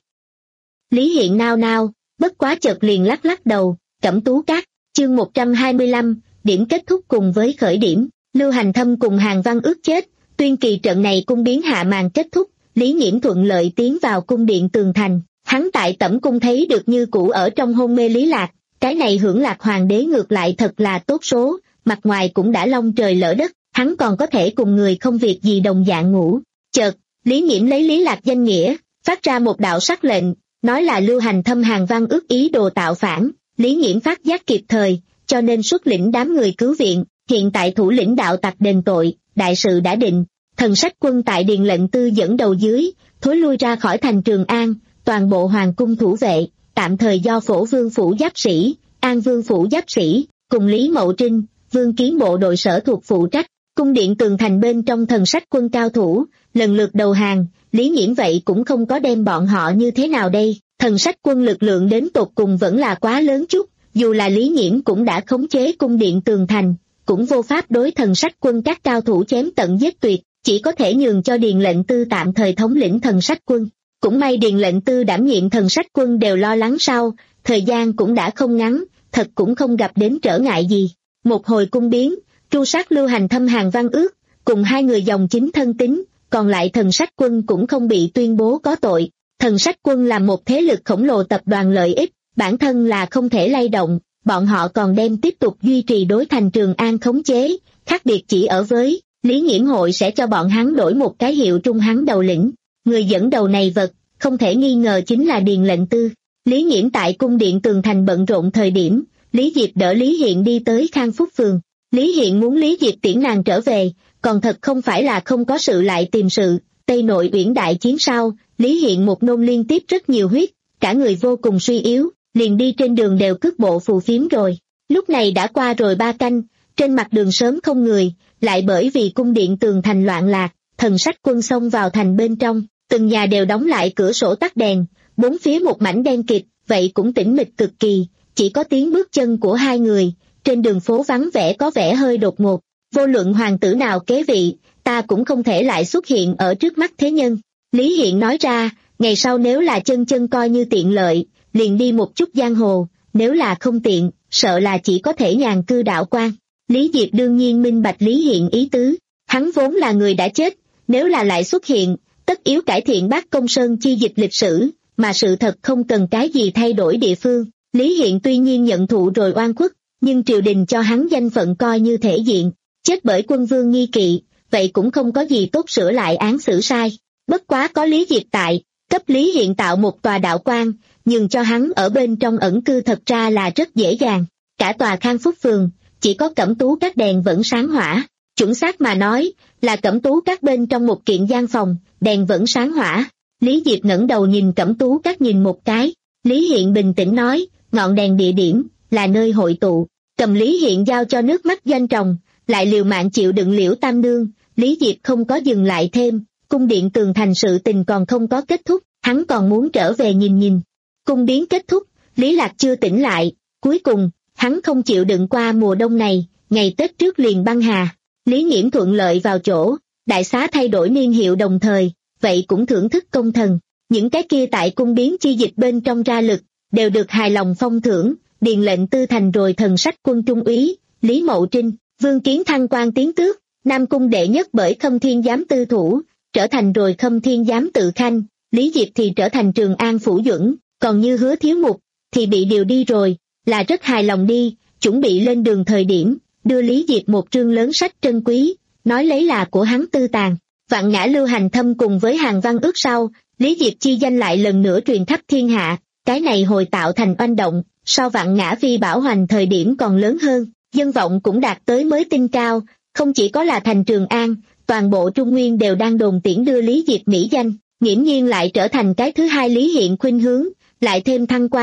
Lý Hiện nao nao, bất quá chợt liền lắc lắc đầu. Cẩm Tú Các, chương một trăm hai mươi lăm, điểm kết thúc cùng với khởi điểm. Lưu Hành Thâm cùng Hàn Văn Ước chết, tuyên kỳ trận này cung biến hạ màn kết thúc. Lý Nghiễm thuận lợi tiến vào cung điện tường thành. Hắn tại Tẩm cung thấy được như cũ ở trong hôn mê Lý Lạc, cái này hưởng lạc hoàng đế ngược lại thật là tốt số, mặt ngoài cũng đã long trời lỡ đất, hắn còn có thể cùng người không việc gì đồng dạng ngủ. Chợt, Lý Nghiễm lấy Lý Lạc danh nghĩa, phát ra một đạo sắc lệnh, nói là Lưu Hành Thâm Hàn Văn Ước ý đồ tạo phản. Lý Nghiễm phát giác kịp thời, cho nên xuất lĩnh đám người cứu viện, hiện tại thủ lĩnh đạo tặc đền tội, đại sự đã định. Thần sách quân tại Điền Lệnh Tư dẫn đầu dưới, thối lui ra khỏi thành Trường An, toàn bộ hoàng cung thủ vệ, tạm thời do Phổ Vương phủ giáp sĩ, An Vương phủ giáp sĩ, cùng Lý Mậu Trinh, Vương Kiến bộ đội sở thuộc phụ trách. Cung điện tường thành bên trong thần sách quân cao thủ, lần lượt đầu hàng. Lý Nghiễm vậy cũng không có đem bọn họ như thế nào đây, thần sách quân lực lượng đến tột cùng vẫn là quá lớn chút, dù là Lý Nghiễm cũng đã khống chế cung điện tường thành, cũng vô pháp đối thần sách quân các cao thủ chém tận giết tuyệt, chỉ có thể nhường cho Điền Lệnh Tư tạm thời thống lĩnh thần sách quân. Cũng may Điền Lệnh Tư đảm nhiệm thần sách quân đều lo lắng sau, thời gian cũng đã không ngắn, thật cũng không gặp đến trở ngại gì. Một hồi cung biến, tru sát Lưu Hành Thâm Hàn Văn Ước, cùng hai người dòng chính thân tín, còn lại thần sách quân cũng không bị tuyên bố có tội. Thần sách quân là một thế lực khổng lồ tập đoàn lợi ích, bản thân là không thể lay động, bọn họ còn đem tiếp tục duy trì đối thành Trường An khống chế, khác biệt chỉ ở với, Lý Nghiễm hội sẽ cho bọn hắn đổi một cái hiệu trung hắn đầu lĩnh. Người dẫn đầu này vật, không thể nghi ngờ chính là Điền Lệnh Tư. Lý Nghiễm tại cung điện tường thành bận rộn thời điểm, Lý Diệp đỡ Lý Hiện đi tới Khang Phúc Phường. Lý Hiện muốn Lý Diệp tiễn nàng trở về, còn thật không phải là không có sự lại tìm sự. Tây Nội Uyển đại chiến sau, Lý Hiện một nôn liên tiếp rất nhiều huyết, cả người vô cùng suy yếu, liền đi trên đường đều cước bộ phù phiếm rồi. Lúc này đã qua rồi ba canh, trên mặt đường sớm không người, lại bởi vì cung điện tường thành loạn lạc, thần sách quân xông vào thành bên trong, từng nhà đều đóng lại cửa sổ tắt đèn, bốn phía một mảnh đen kịt, vậy cũng tĩnh mịch cực kỳ, chỉ có tiếng bước chân của hai người, trên đường phố vắng vẻ có vẻ hơi đột ngột. Vô luận hoàng tử nào kế vị, ta cũng không thể lại xuất hiện ở trước mắt thế nhân. Lý Hiện nói ra, ngày sau nếu là chân chân coi như tiện lợi, liền đi một chút giang hồ, nếu là không tiện, sợ là chỉ có thể nhàn cư đạo quan. Lý Diệp đương nhiên minh bạch Lý Hiện ý tứ, hắn vốn là người đã chết, nếu là lại xuất hiện, tất yếu cải thiện Bác Công Sơn chi dịch lịch sử, mà sự thật không cần cái gì thay đổi địa phương. Lý Hiện tuy nhiên nhận thụ rồi oan khuất, nhưng triều đình cho hắn danh phận coi như thể diện, chết bởi quân vương nghi kỵ, vậy cũng không có gì tốt sửa lại án xử sai. Bất quá có Lý Diệp tại, cấp Lý Hiện tạo một tòa đạo quan, nhưng cho hắn ở bên trong ẩn cư thật ra là rất dễ dàng. Cả tòa Khang Phúc Phường, chỉ có Cẩm Tú Các đèn vẫn sáng hỏa, chuẩn xác mà nói, là Cẩm Tú Các bên trong một kiện gian phòng, đèn vẫn sáng hỏa. Lý Diệp ngẩng đầu nhìn Cẩm Tú Các nhìn một cái, Lý Hiện bình tĩnh nói, ngọn đèn địa điểm, là nơi hội tụ, cầm Lý Hiện giao cho nước mắt doanh tròng, lại liều mạng chịu đựng Liễu Tam Nương. Lý Diệp không có dừng lại thêm, cung điện tường thành sự tình còn không có kết thúc, hắn còn muốn trở về nhìn nhìn. Cung biến kết thúc, Lý Lạc chưa tỉnh lại, cuối cùng, hắn không chịu đựng qua mùa đông này, ngày Tết trước liền băng hà. Lý Nghiễm thuận lợi vào chỗ, đại xá thay đổi niên hiệu đồng thời, vậy cũng thưởng thức công thần. Những cái kia tại cung biến chi dịch bên trong ra lực, đều được hài lòng phong thưởng. Điền Lệnh Tư thành rồi thần sách quân trung úy, Lý Mậu Trinh, Vương Kiến thăng quan tiến tước, Nam cung đệ nhất bởi Khâm Thiên giám tư thủ, trở thành rồi Khâm Thiên giám tự khanh. Lý Diệp thì trở thành Trường An phủ duẩn, còn như Hứa Thiếu Mục thì bị điều đi rồi, là rất hài lòng đi. Chuẩn bị lên đường thời điểm, đưa Lý Diệp một trương lớn sách trân quý, nói lấy là của hắn tư tàng. Vạn ngã Lưu Hành Thâm cùng với Hàn Văn Ước sau, Lý Diệp chi danh lại lần nữa truyền khắp thiên hạ, cái này hồi tạo thành oanh động, sau Vạn ngã Vi Bảo Hoành thời điểm còn lớn hơn, dân vọng cũng đạt tới mới tinh cao, không chỉ có là thành Trường An, toàn bộ Trung Nguyên đều đang đồn tiễn đưa Lý Diệp mỹ danh, nghiễm nhiên lại trở thành cái thứ hai Lý Hiện khuynh hướng, lại thêm thăng quan,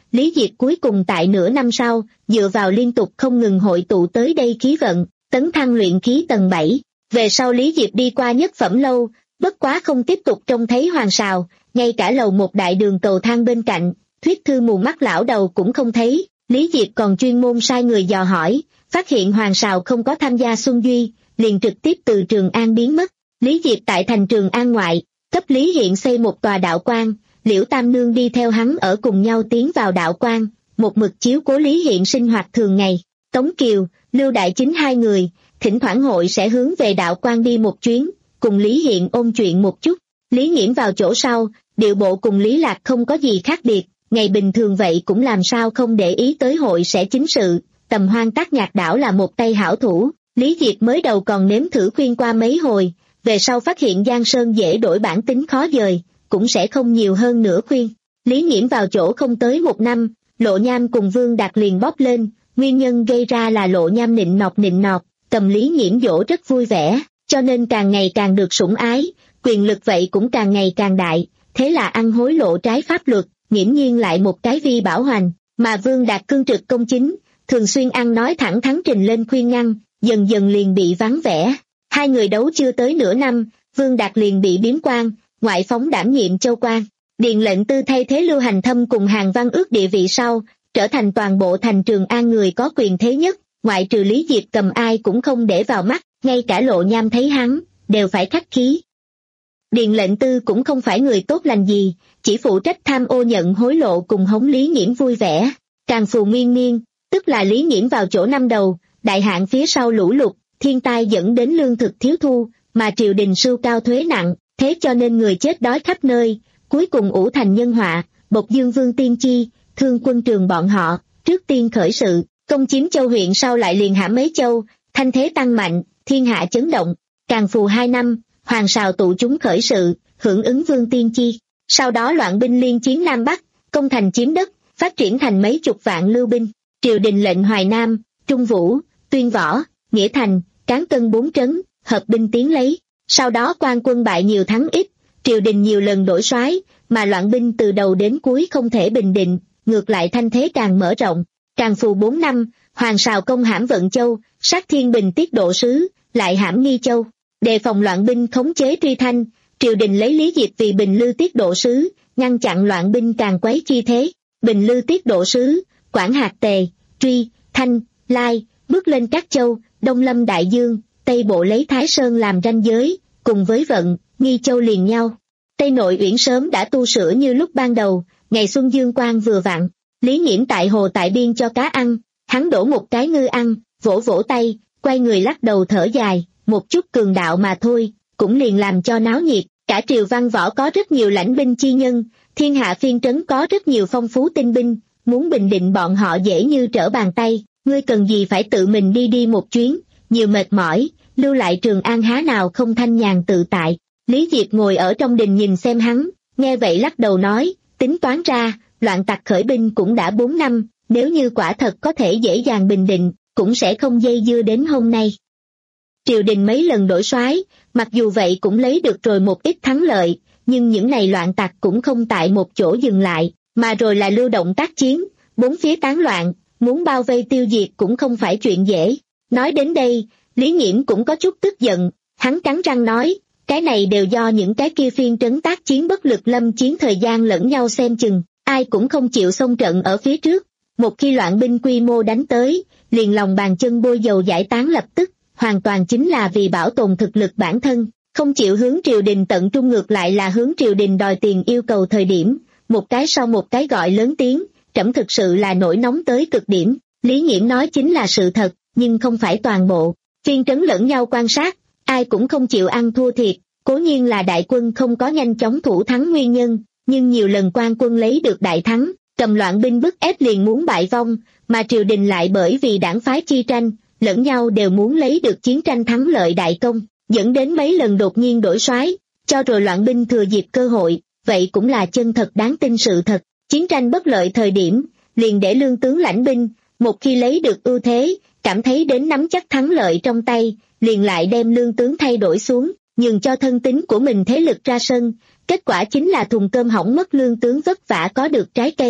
Lý Diệp cuối cùng tại nửa năm sau, dựa vào liên tục không ngừng hội tụ tới đây khí vận, tấn thăng luyện khí tầng bảy. Về sau Lý Diệp đi qua nhất phẩm lâu, bất quá không tiếp tục trông thấy Hoàng Sào, ngay cả lầu một đại đường cầu thang bên cạnh, thuyết thư mù mắt lão đầu cũng không thấy. Lý Diệp còn chuyên môn sai người dò hỏi, phát hiện Hoàng Sào không có tham gia Xuân Duy, liền trực tiếp từ Trường An biến mất. Lý Diệp tại thành Trường An ngoại, cấp Lý Hiện xây một tòa đạo quan, Liễu Tam Nương đi theo hắn ở cùng nhau tiến vào đạo quan, một mực chiếu cố Lý Hiện sinh hoạt thường ngày. Tống Kiều, Lưu Đại Chính hai người, thỉnh thoảng hội sẽ hướng về đạo quan đi một chuyến, cùng Lý Hiện ôn chuyện một chút. Lý Nghiễm vào chỗ sau, điệu bộ cùng Lý Lạc không có gì khác biệt, ngày bình thường vậy cũng làm sao không để ý tới hội sẽ chính sự. Tầm Hoan Tác Nhạc đảo là một tay hảo thủ, Lý Diệp mới đầu còn nếm thử khuyên qua mấy hồi, về sau phát hiện Giang Sơn dễ đổi bản tính khó dời, cũng sẽ không nhiều hơn nữa khuyên. Lý Nghiễm vào chỗ không tới một năm, Lộ Nham cùng Vương Đạt liền bóp lên, nguyên nhân gây ra là Lộ Nham nịnh nọt nịnh nọt, cầm Lý Nghiễm dỗ rất vui vẻ, cho nên càng ngày càng được sủng ái, quyền lực vậy cũng càng ngày càng đại, thế là ăn hối lộ trái pháp luật, nghiễm nhiên lại một cái vi bảo hoành, mà Vương Đạt cương trực công chính, thường xuyên ăn nói thẳng thắn trình lên khuyên ngăn, dần dần liền bị vắng vẻ. Hai người đấu chưa tới nửa năm, Vương Đạt liền bị biếm quan, ngoại phóng đảm nhiệm châu quan. Điền lệnh tư thay thế Lưu Hành Thâm cùng Hàn Văn Ước địa vị sau, trở thành toàn bộ thành Trường An người có quyền thế nhất, ngoại trừ Lý Diệp cầm ai cũng không để vào mắt, ngay cả Lộ Nham thấy hắn, đều phải khách khí. Điền lệnh tư cũng không phải người tốt lành gì, chỉ phụ trách tham ô nhận hối lộ cùng hống Lý Nghiễm vui vẻ. Càng phù nguyên niên, tức là Lý Nghiễm vào chỗ năm đầu, đại hạn phía sau lũ lụt, thiên tai dẫn đến lương thực thiếu thu, mà triều đình sưu cao thuế nặng, thế cho nên người chết đói khắp nơi, cuối cùng ủ thành nhân họa. Bộc Dương Vương Tiên Chi, Thương Quân Trường bọn họ, trước tiên khởi sự, công chiếm châu huyện sau lại liền hãm mấy châu, thanh thế tăng mạnh, thiên hạ chấn động. Càng phù hai năm, Hoàng Sào tụ chúng khởi sự, hưởng ứng Vương Tiên Chi, sau đó loạn binh liên chiến Nam Bắc, công thành chiếm đất, phát triển thành mấy chục vạn lưu binh. Triều đình lệnh Hoài Nam, Trung Vũ, Tuyên Võ, Nghĩa Thành, Cán Cân bốn trấn, hợp binh tiến lấy. Sau đó quan quân bại nhiều thắng ít, triều đình nhiều lần đổi soái, mà loạn binh từ đầu đến cuối không thể bình định, ngược lại thanh thế càng mở rộng. Càng phù bốn năm, Hoàng Sào công hãm Vận Châu, sát Thiên Bình Tiết Độ Sứ, lại hãm Nghi Châu. Đề phòng loạn binh khống chế Truy Thanh, triều đình lấy Lý Diệp vì Bình Lư Tiết Độ Sứ, ngăn chặn loạn binh càng quấy chi thế. Bình Lư Tiết Độ Sứ, quản hạt Tề, Truy, Thanh, Lai, bước lên các châu, Đông lâm Đại Dương, Tây bộ lấy Thái Sơn làm ranh giới, cùng với Vận, Nghi Châu liền nhau. Tây Nội Uyển sớm đã tu sửa như lúc ban đầu, ngày xuân dương quang vừa vặn. Lý Nghiễm tại hồ tại biên cho cá ăn, hắn đổ một cái ngư ăn, vỗ vỗ tay, quay người lắc đầu thở dài, một chút cường đạo mà thôi, cũng liền làm cho náo nhiệt. Cả triều văn võ có rất nhiều lãnh binh chi nhân, thiên hạ phiên trấn có rất nhiều phong phú tinh binh, muốn bình định bọn họ dễ như trở bàn tay. Ngươi cần gì phải tự mình đi đi một chuyến, nhiều mệt mỏi, lưu lại Trường An há nào không thanh nhàn tự tại. Lý Diệp ngồi ở trong đình nhìn xem hắn, nghe vậy lắc đầu nói, tính toán ra, loạn tặc khởi binh cũng đã bốn năm, nếu như quả thật có thể dễ dàng bình định, cũng sẽ không dây dưa đến hôm nay. Triều đình mấy lần đổi soái, mặc dù vậy cũng lấy được rồi một ít thắng lợi, nhưng những này loạn tặc cũng không tại một chỗ dừng lại, mà rồi là lưu động tác chiến, bốn phía tán loạn, muốn bao vây tiêu diệt cũng không phải chuyện dễ. Nói đến đây, Lý Nghiễm cũng có chút tức giận, hắn cắn răng nói, cái này đều do những cái kia phiên trấn tác chiến bất lực lâm chiến thời gian lẫn nhau xem chừng, ai cũng không chịu xông trận ở phía trước. Một khi loạn binh quy mô đánh tới, liền lòng bàn chân bôi dầu giải tán lập tức, hoàn toàn chính là vì bảo tồn thực lực bản thân, không chịu hướng triều đình tận trung, ngược lại là hướng triều đình đòi tiền yêu cầu thời điểm, một cái sau một cái gọi lớn tiếng, trẫm thực sự là nổi nóng tới cực điểm. Lý Nghiễm nói chính là sự thật, nhưng không phải toàn bộ. Phiên trấn lẫn nhau quan sát, ai cũng không chịu ăn thua thiệt, cố nhiên là đại quân không có nhanh chóng thủ thắng nguyên nhân, nhưng nhiều lần quan quân lấy được đại thắng, cầm loạn binh bức ép liền muốn bại vong, mà triều đình lại bởi vì đảng phái chi tranh, lẫn nhau đều muốn lấy được chiến tranh thắng lợi đại công, dẫn đến mấy lần đột nhiên đổi soái, cho rồi loạn binh thừa dịp cơ hội, vậy cũng là chân thật đáng tin sự thật. Chiến tranh bất lợi thời điểm, liền để lương tướng lãnh binh, một khi lấy được ưu thế, cảm thấy đến nắm chắc thắng lợi trong tay, liền lại đem lương tướng thay đổi xuống, nhường cho thân tín của mình thế lực ra sân, kết quả chính là thùng cơm hỏng mất, lương tướng vất vả có được trái cây,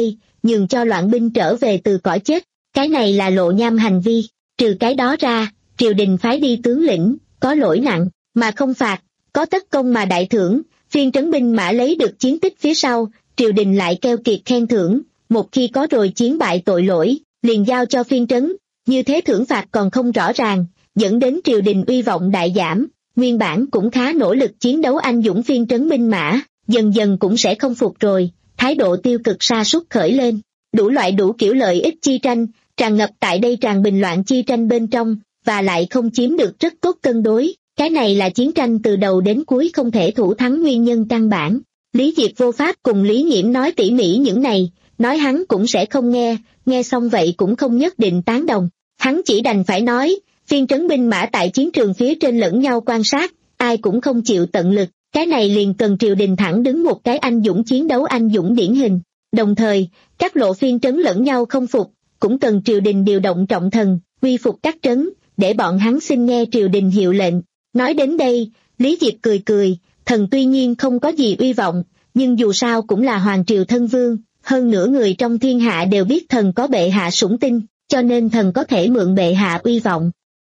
nhường cho loạn binh trở về từ cõi chết, cái này là lộ nham hành vi. Trừ cái đó ra, triều đình phái đi tướng lĩnh, có lỗi nặng, mà không phạt, có tất công mà đại thưởng, phiên trấn binh mã lấy được chiến tích phía sau, triều đình lại keo kiệt khen thưởng, một khi có rồi chiến bại tội lỗi, liền giao cho phiên trấn, như thế thưởng phạt còn không rõ ràng, dẫn đến triều đình uy vọng đại giảm, nguyên bản cũng khá nỗ lực chiến đấu anh dũng phiên trấn binh mã, dần dần cũng sẽ không phục rồi, thái độ tiêu cực sa sút khởi lên, đủ loại đủ kiểu lợi ích chi tranh, tràn ngập tại đây tràn bình loạn chi tranh bên trong, và lại không chiếm được rất tốt cân đối, cái này là chiến tranh từ đầu đến cuối không thể thủ thắng nguyên nhân căn bản. Lý Diệp vô pháp cùng Lý Nghiễm nói tỉ mỉ những này, nói hắn cũng sẽ không nghe, nghe xong vậy cũng không nhất định tán đồng, hắn chỉ đành phải nói, phiên trấn binh mã tại chiến trường phía trên lẫn nhau quan sát, ai cũng không chịu tận lực, cái này liền cần triều đình thẳng đứng một cái anh dũng chiến đấu anh dũng điển hình, đồng thời, các lộ phiên trấn lẫn nhau không phục, cũng cần triều đình điều động trọng thần, quy phục các trấn, để bọn hắn xin nghe triều đình hiệu lệnh. Nói đến đây, Lý Diệp cười cười, thần tuy nhiên không có gì uy vọng, nhưng dù sao cũng là hoàng triều thân vương, hơn nữa người trong thiên hạ đều biết thần có bệ hạ sủng tin, cho nên thần có thể mượn bệ hạ uy vọng.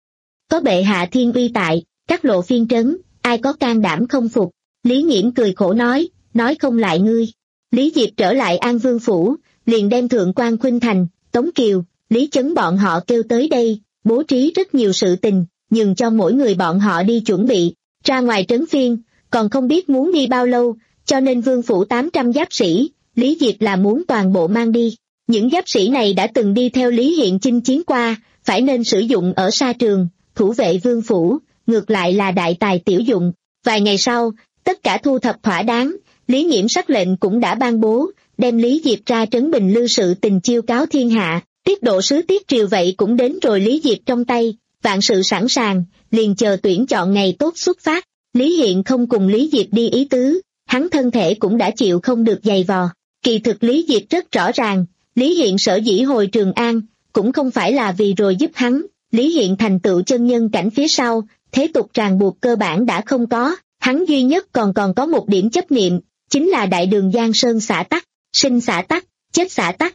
Có bệ hạ thiên uy tại, các lộ phiên trấn, ai có can đảm không phục, Lý Nghiễm cười khổ nói, nói không lại ngươi. Lý Diệp trở lại An Vương Phủ, liền đem Thượng quan Khuynh Thành, Tống Kiều, Lý Chấn bọn họ kêu tới đây, bố trí rất nhiều sự tình, nhường cho mỗi người bọn họ đi chuẩn bị, ra ngoài trấn phiên, còn không biết muốn đi bao lâu, cho nên Vương Phủ tám trăm giáp sĩ, Lý Diệp là muốn toàn bộ mang đi. Những giáp sĩ này đã từng đi theo Lý Hiện chinh chiến qua, phải nên sử dụng ở sa trường, thủ vệ Vương Phủ, ngược lại là đại tài tiểu dụng. Vài ngày sau, tất cả thu thập thỏa đáng, Lý Nghiễm sắc lệnh cũng đã ban bố, đem Lý Diệp ra trấn Bình Lư sự tình chiêu cáo thiên hạ, tiết độ sứ tiết triều vậy cũng đến rồi Lý Diệp trong tay, vạn sự sẵn sàng, liền chờ tuyển chọn ngày tốt xuất phát. Lý Hiện không cùng Lý Diệp đi ý tứ, hắn thân thể cũng đã chịu không được dày vò. Kỳ thực Lý Diệp rất rõ ràng, Lý Hiện sở dĩ hồi Trường An, cũng không phải là vì rồi giúp hắn, Lý Hiện thành tựu chân nhân cảnh phía sau, thế tục ràng buộc cơ bản đã không có, hắn duy nhất còn còn có một điểm chấp niệm, chính là đại đường Giang Sơn xã tắc, sinh xã tắc, chết xã tắc.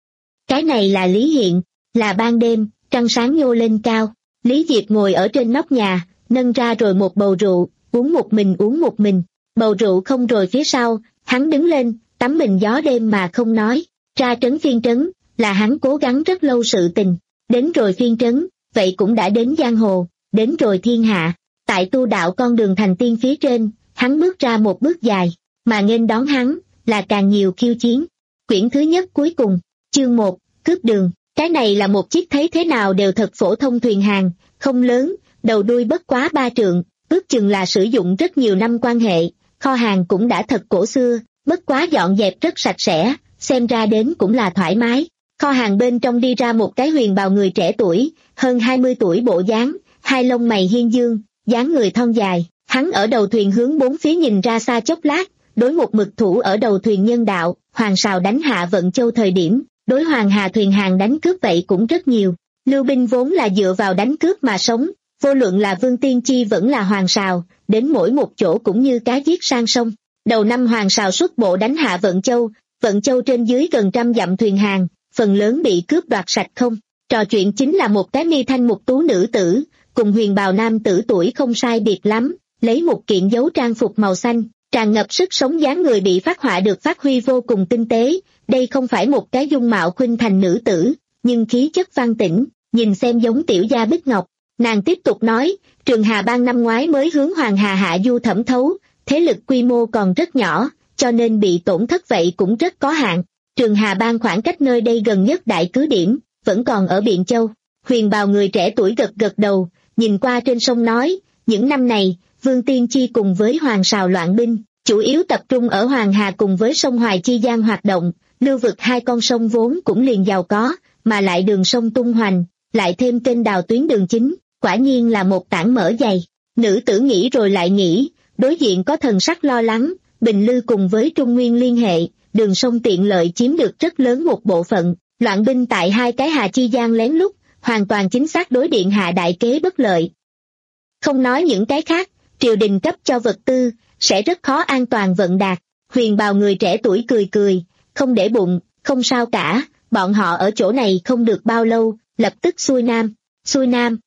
Cái này là Lý Hiện, là ban đêm, trăng sáng nhô lên cao, Lý Diệp ngồi ở trên nóc nhà, nâng ra rồi một bầu rượu, uống một mình uống một mình, bầu rượu không rồi phía sau, hắn đứng lên, tắm mình gió đêm mà không nói, ra trấn phiên trấn, là hắn cố gắng rất lâu sự tình, đến rồi phiên trấn, vậy cũng đã đến giang hồ, đến rồi thiên hạ, tại tu đạo con đường thành tiên phía trên, hắn bước ra một bước dài, mà nghênh đón hắn, là càng nhiều khiêu chiến. Quyển thứ nhất cuối cùng, chương một, cướp đường, cái này là một chiếc thấy thế nào đều thật phổ thông thuyền hàng, không lớn, đầu đuôi bất quá ba trượng, ước chừng là sử dụng rất nhiều năm quan hệ, kho hàng cũng đã thật cổ xưa, bất quá dọn dẹp rất sạch sẽ, xem ra đến cũng là thoải mái. Kho hàng bên trong đi ra một cái huyền bào người trẻ tuổi, hơn hai mươi tuổi bộ dáng, hai lông mày hiên dương, dáng người thon dài, hắn ở đầu thuyền hướng bốn phía nhìn ra xa chốc lát, đối một mực thủ ở đầu thuyền nhân đạo, Hoàng Sào đánh hạ Vận Châu thời điểm, đối Hoàng Hà thuyền hàng đánh cướp vậy cũng rất nhiều. Lưu binh vốn là dựa vào đánh cướp mà sống, vô luận là Vương Tiên Chi vẫn là Hoàng Sào, đến mỗi một chỗ cũng như cá giết sang sông. Đầu năm Hoàng Sào xuất bộ đánh hạ Vận Châu, Vận Châu trên dưới gần trăm dặm thuyền hàng, phần lớn bị cướp đoạt sạch không. Trò chuyện chính là một cái mi thanh mục tú nữ tử, cùng huyền bào nam tử tuổi không sai biệt lắm, lấy một kiện dấu trang phục màu xanh, tràn ngập sức sống dáng người bị phát họa được phát huy vô cùng tinh tế. Đây không phải một cái dung mạo khuynh thành nữ tử, nhưng khí chất văn tĩnh, nhìn xem giống tiểu gia bích ngọc. Nàng tiếp tục nói, Trường Hà Bang năm ngoái mới hướng Hoàng Hà hạ du thẩm thấu, thế lực quy mô còn rất nhỏ, cho nên bị tổn thất vậy cũng rất có hạn. Trường Hà Bang khoảng cách nơi đây gần nhất đại cứ điểm, vẫn còn ở Biện Châu. Huyền bào người trẻ tuổi gật gật đầu, nhìn qua trên sông nói, những năm này, Vương Tiên Chi cùng với Hoàng Sào loạn binh, chủ yếu tập trung ở Hoàng Hà cùng với sông Hoài Chi Giang hoạt động, lưu vực hai con sông vốn cũng liền giàu có, mà lại đường sông tung hoành, lại thêm kênh đào tuyến đường chính, quả nhiên là một tảng mỡ dày. Nữ tử nghĩ rồi lại nghĩ, đối diện có thần sắc lo lắng, Bình Lư cùng với Trung Nguyên liên hệ, đường sông tiện lợi chiếm được rất lớn một bộ phận, loạn binh tại hai cái Hà Chi Giang lén lút, hoàn toàn chính xác đối điện hạ đại kế bất lợi. Không nói những cái khác, triều đình cấp cho vật tư, sẽ rất khó an toàn vận đạt. Huyền bào người trẻ tuổi cười cười, không để bụng, không sao cả, bọn họ ở chỗ này không được bao lâu, lập tức xuôi nam, xuôi nam.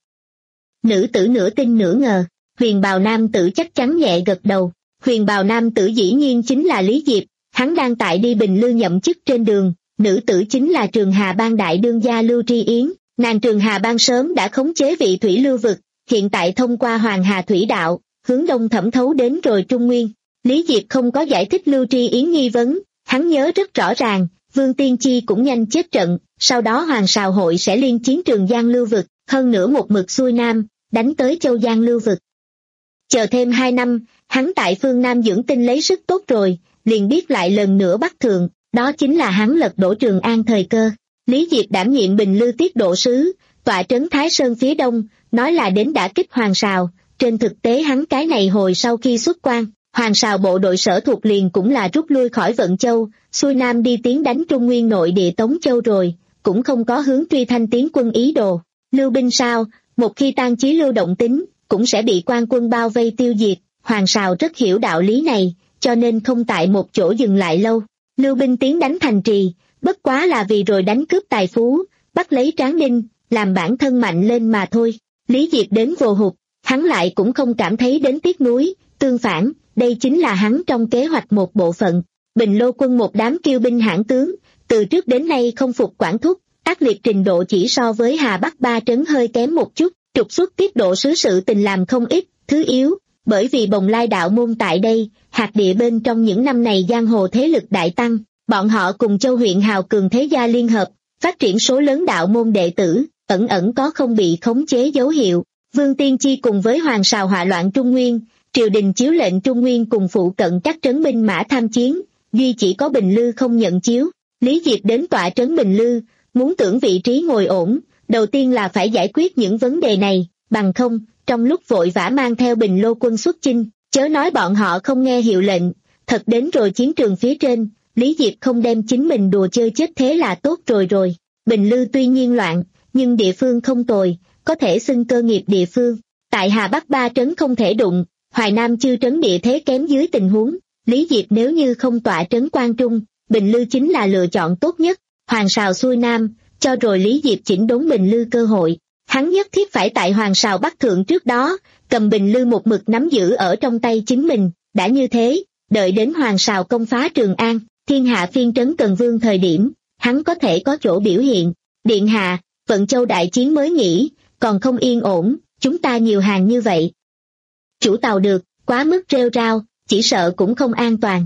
Nữ tử nửa tin nửa ngờ, huyền bào nam tử chắc chắn nhẹ gật đầu, huyền bào nam tử dĩ nhiên chính là Lý Diệp, hắn đang tại đi Bình Lư nhậm chức trên đường, nữ tử chính là Trường Hà Bang đại đương gia Lưu Tri Yến, nàng Trường Hà Bang sớm đã khống chế vị thủy lưu vực, hiện tại thông qua Hoàng Hà thủy đạo, hướng đông thẩm thấu đến rồi Trung Nguyên. Lý Diệp không có giải thích Lưu Tri Yến nghi vấn, hắn nhớ rất rõ ràng, Vương Tiên Chi cũng nhanh chết trận, sau đó Hoàng Sào hội sẽ liên chiến Trường Giang lưu vực, hơn nữa một mực xuôi nam, đánh tới Châu Giang lưu vực. Chờ thêm hai năm, hắn tại phương Nam dưỡng tinh lấy sức tốt rồi, liền biết lại lần nữa bắt thượng, đó chính là hắn lật đổ Trường An thời cơ. Lý Diệp đảm nhiệm Bình Lư tiết độ sứ, tọa trấn Thái Sơn phía đông, nói là đến đả kích Hoàng Sào, trên thực tế hắn cái này hồi sau khi xuất quan, Hoàng Sào bộ đội sở thuộc liền cũng là rút lui khỏi Vận Châu, xuôi nam đi tiến đánh Trung Nguyên nội địa Tống Châu rồi, cũng không có hướng truy thanh tiến quân ý đồ. Lưu binh sao, một khi tan chí lưu động tính, cũng sẽ bị quan quân bao vây tiêu diệt, Hoàng Sào rất hiểu đạo lý này, cho nên không tại một chỗ dừng lại lâu. Lưu binh tiến đánh thành trì, bất quá là vì rồi đánh cướp tài phú, bắt lấy Tráng Ninh, làm bản thân mạnh lên mà thôi. Lý Diệp đến vồ hụt, hắn lại cũng không cảm thấy đến tiếc nuối, tương phản, đây chính là hắn trong kế hoạch một bộ phận. Bình Lô quân một đám kiêu binh hãn tướng, từ trước đến nay không phục quản thúc, ác liệt trình độ chỉ so với Hà Bắc ba trấn hơi kém một chút, trục xuất tiết độ sứ sự tình làm không ít, thứ yếu, bởi vì Bồng Lai đạo môn tại đây, hạt địa bên trong những năm này giang hồ thế lực đại tăng, bọn họ cùng Châu huyện hào cường thế gia liên hợp, phát triển số lớn đạo môn đệ tử, ẩn ẩn có không bị khống chế dấu hiệu. Vương Tiên Chi cùng với Hoàng Sào hỏa loạn Trung Nguyên, triều đình chiếu lệnh Trung Nguyên cùng phụ cận các trấn binh mã tham chiến, duy chỉ có Bình Lư không nhận chiếu. Lý Diệp đến tọa trấn Bình Lư, muốn tưởng vị trí ngồi ổn, đầu tiên là phải giải quyết những vấn đề này, bằng không, trong lúc vội vã mang theo Bình Lô quân xuất chinh, chớ nói bọn họ không nghe hiệu lệnh, thật đến rồi chiến trường phía trên, Lý Diệp không đem chính mình đùa chơi chết thế là tốt rồi rồi. Bình Lư tuy nhiên loạn, nhưng địa phương không tồi, có thể xưng cơ nghiệp địa phương. Tại Hà Bắc ba trấn không thể đụng, Hoài Nam chư trấn địa thế kém dưới tình huống, Lý Diệp nếu như không tọa trấn Quan Trung, Bình Lư chính là lựa chọn tốt nhất. Hoàng Sào xuôi Nam, cho rồi Lý Diệp chỉnh đốn Bình Lư cơ hội. Hắn nhất thiết phải tại Hoàng Sào bắt thượng trước đó, cầm Bình Lư một mực nắm giữ ở trong tay chính mình, đã như thế, đợi đến Hoàng Sào công phá Trường An, thiên hạ phiên trấn Cần Vương thời điểm, hắn có thể có chỗ biểu hiện. Điện hạ, Vận Châu đại chiến mới nghỉ, còn không yên ổn, chúng ta nhiều hàng như vậy. Chủ tàu được, quá mức rêu rao, chỉ sợ cũng không an toàn.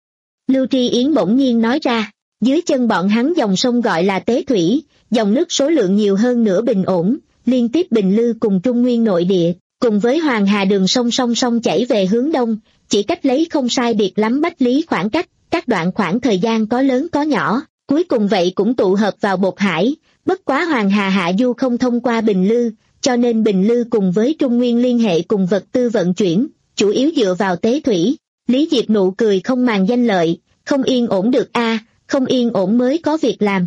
Lưu Tri Yến bỗng nhiên nói ra, dưới chân bọn hắn dòng sông gọi là Tế Thủy, dòng nước số lượng nhiều hơn nửa bình ổn, liên tiếp Bình Lư cùng Trung Nguyên nội địa, cùng với Hoàng Hà đường sông song song chảy về hướng đông, chỉ cách lấy không sai biệt lắm bách lý khoảng cách, các đoạn khoảng thời gian có lớn có nhỏ, cuối cùng vậy cũng tụ hợp vào Bột Hải, bất quá Hoàng Hà hạ du không thông qua Bình Lư, cho nên Bình Lư cùng với Trung Nguyên liên hệ cùng vật tư vận chuyển, chủ yếu dựa vào Tế Thủy. Lý Diệp nụ cười không màng danh lợi, không yên ổn được a, không yên ổn mới có việc làm.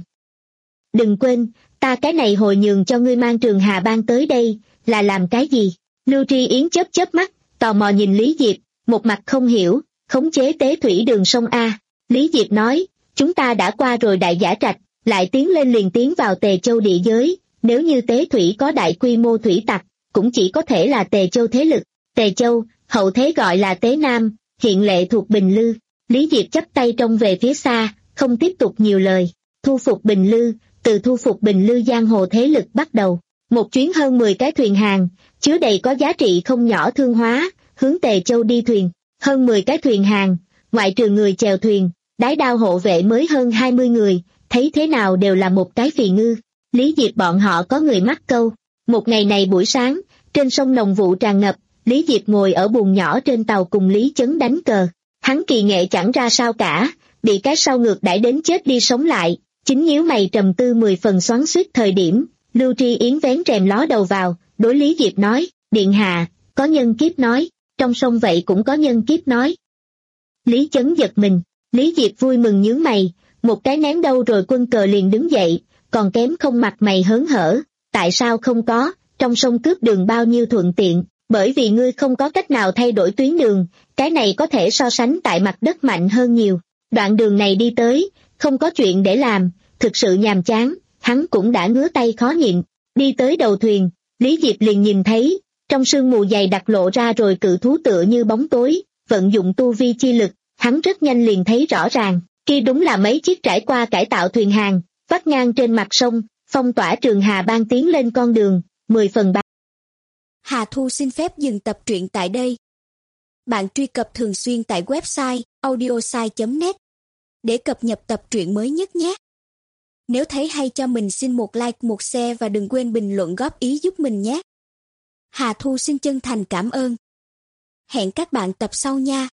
Đừng quên, ta cái này hồi nhường cho ngươi mang Trường Hà Bang tới đây, là làm cái gì? Lưu Tri Yến chớp chớp mắt, tò mò nhìn Lý Diệp, một mặt không hiểu, khống chế Tế Thủy đường sông A. Lý Diệp nói, chúng ta đã qua rồi Đại Giả Trạch, lại tiến lên liền tiến vào Tề Châu địa giới, nếu như Tế Thủy có đại quy mô thủy tặc, cũng chỉ có thể là Tề Châu thế lực. Tề Châu, hậu thế gọi là Tế Nam, hiện lệ thuộc Bình Lư. Lý Diệp chắp tay trông về phía xa, không tiếp tục nhiều lời. Thu phục Bình Lư, từ thu phục Bình Lư giang hồ thế lực bắt đầu. Một chuyến hơn mười cái thuyền hàng, chứa đầy có giá trị không nhỏ thương hóa, hướng Tề Châu đi thuyền. Hơn mười cái thuyền hàng, ngoại trừ người chèo thuyền, đái đao hộ vệ mới hơn hai mươi người, thấy thế nào đều là một cái phì ngư. Lý Diệp bọn họ có người mắc câu. Một ngày này buổi sáng, trên sông nồng vụ tràn ngập, Lý Diệp ngồi ở buồng nhỏ trên tàu cùng Lý Chấn đánh cờ. Hắn kỳ nghệ chẳng ra sao cả, bị cái sau ngược đãi đến chết đi sống lại, chính nhíu mày trầm tư mười phần xoắn xuýt thời điểm, Lưu Tri Yến vén rèm ló đầu vào, đối Lý Diệp nói, điện hạ, có nhân kiếp nói, trong sông vậy cũng có nhân kiếp nói. Lý Chấn giật mình, Lý Diệp vui mừng nhướng mày, một cái nén đâu rồi quân cờ liền đứng dậy, còn kém không mặt mày hớn hở, tại sao không có, trong sông cướp đường bao nhiêu thuận tiện, bởi vì ngươi không có cách nào thay đổi tuyến đường, cái này có thể so sánh tại mặt đất mạnh hơn nhiều, đoạn đường này đi tới, không có chuyện để làm, thực sự nhàm chán, hắn cũng đã ngứa tay khó nhịn. Đi tới đầu thuyền, Lý Diệp liền nhìn thấy, trong sương mù dày đặc lộ ra rồi cự thú tựa như bóng tối, vận dụng tu vi chi lực, hắn rất nhanh liền thấy rõ ràng, kia đúng là mấy chiếc trải qua cải tạo thuyền hàng, vắt ngang trên mặt sông, phong tỏa Trường Hà Bang tiến lên con đường, mười phần ba. Hà Thu xin phép dừng tập truyện tại đây. Bạn truy cập thường xuyên tại website audiosai chấm net để cập nhật tập truyện mới nhất nhé. Nếu thấy hay cho mình xin một like, một share và đừng quên bình luận góp ý giúp mình nhé. Hà Thu xin chân thành cảm ơn. Hẹn các bạn tập sau nha.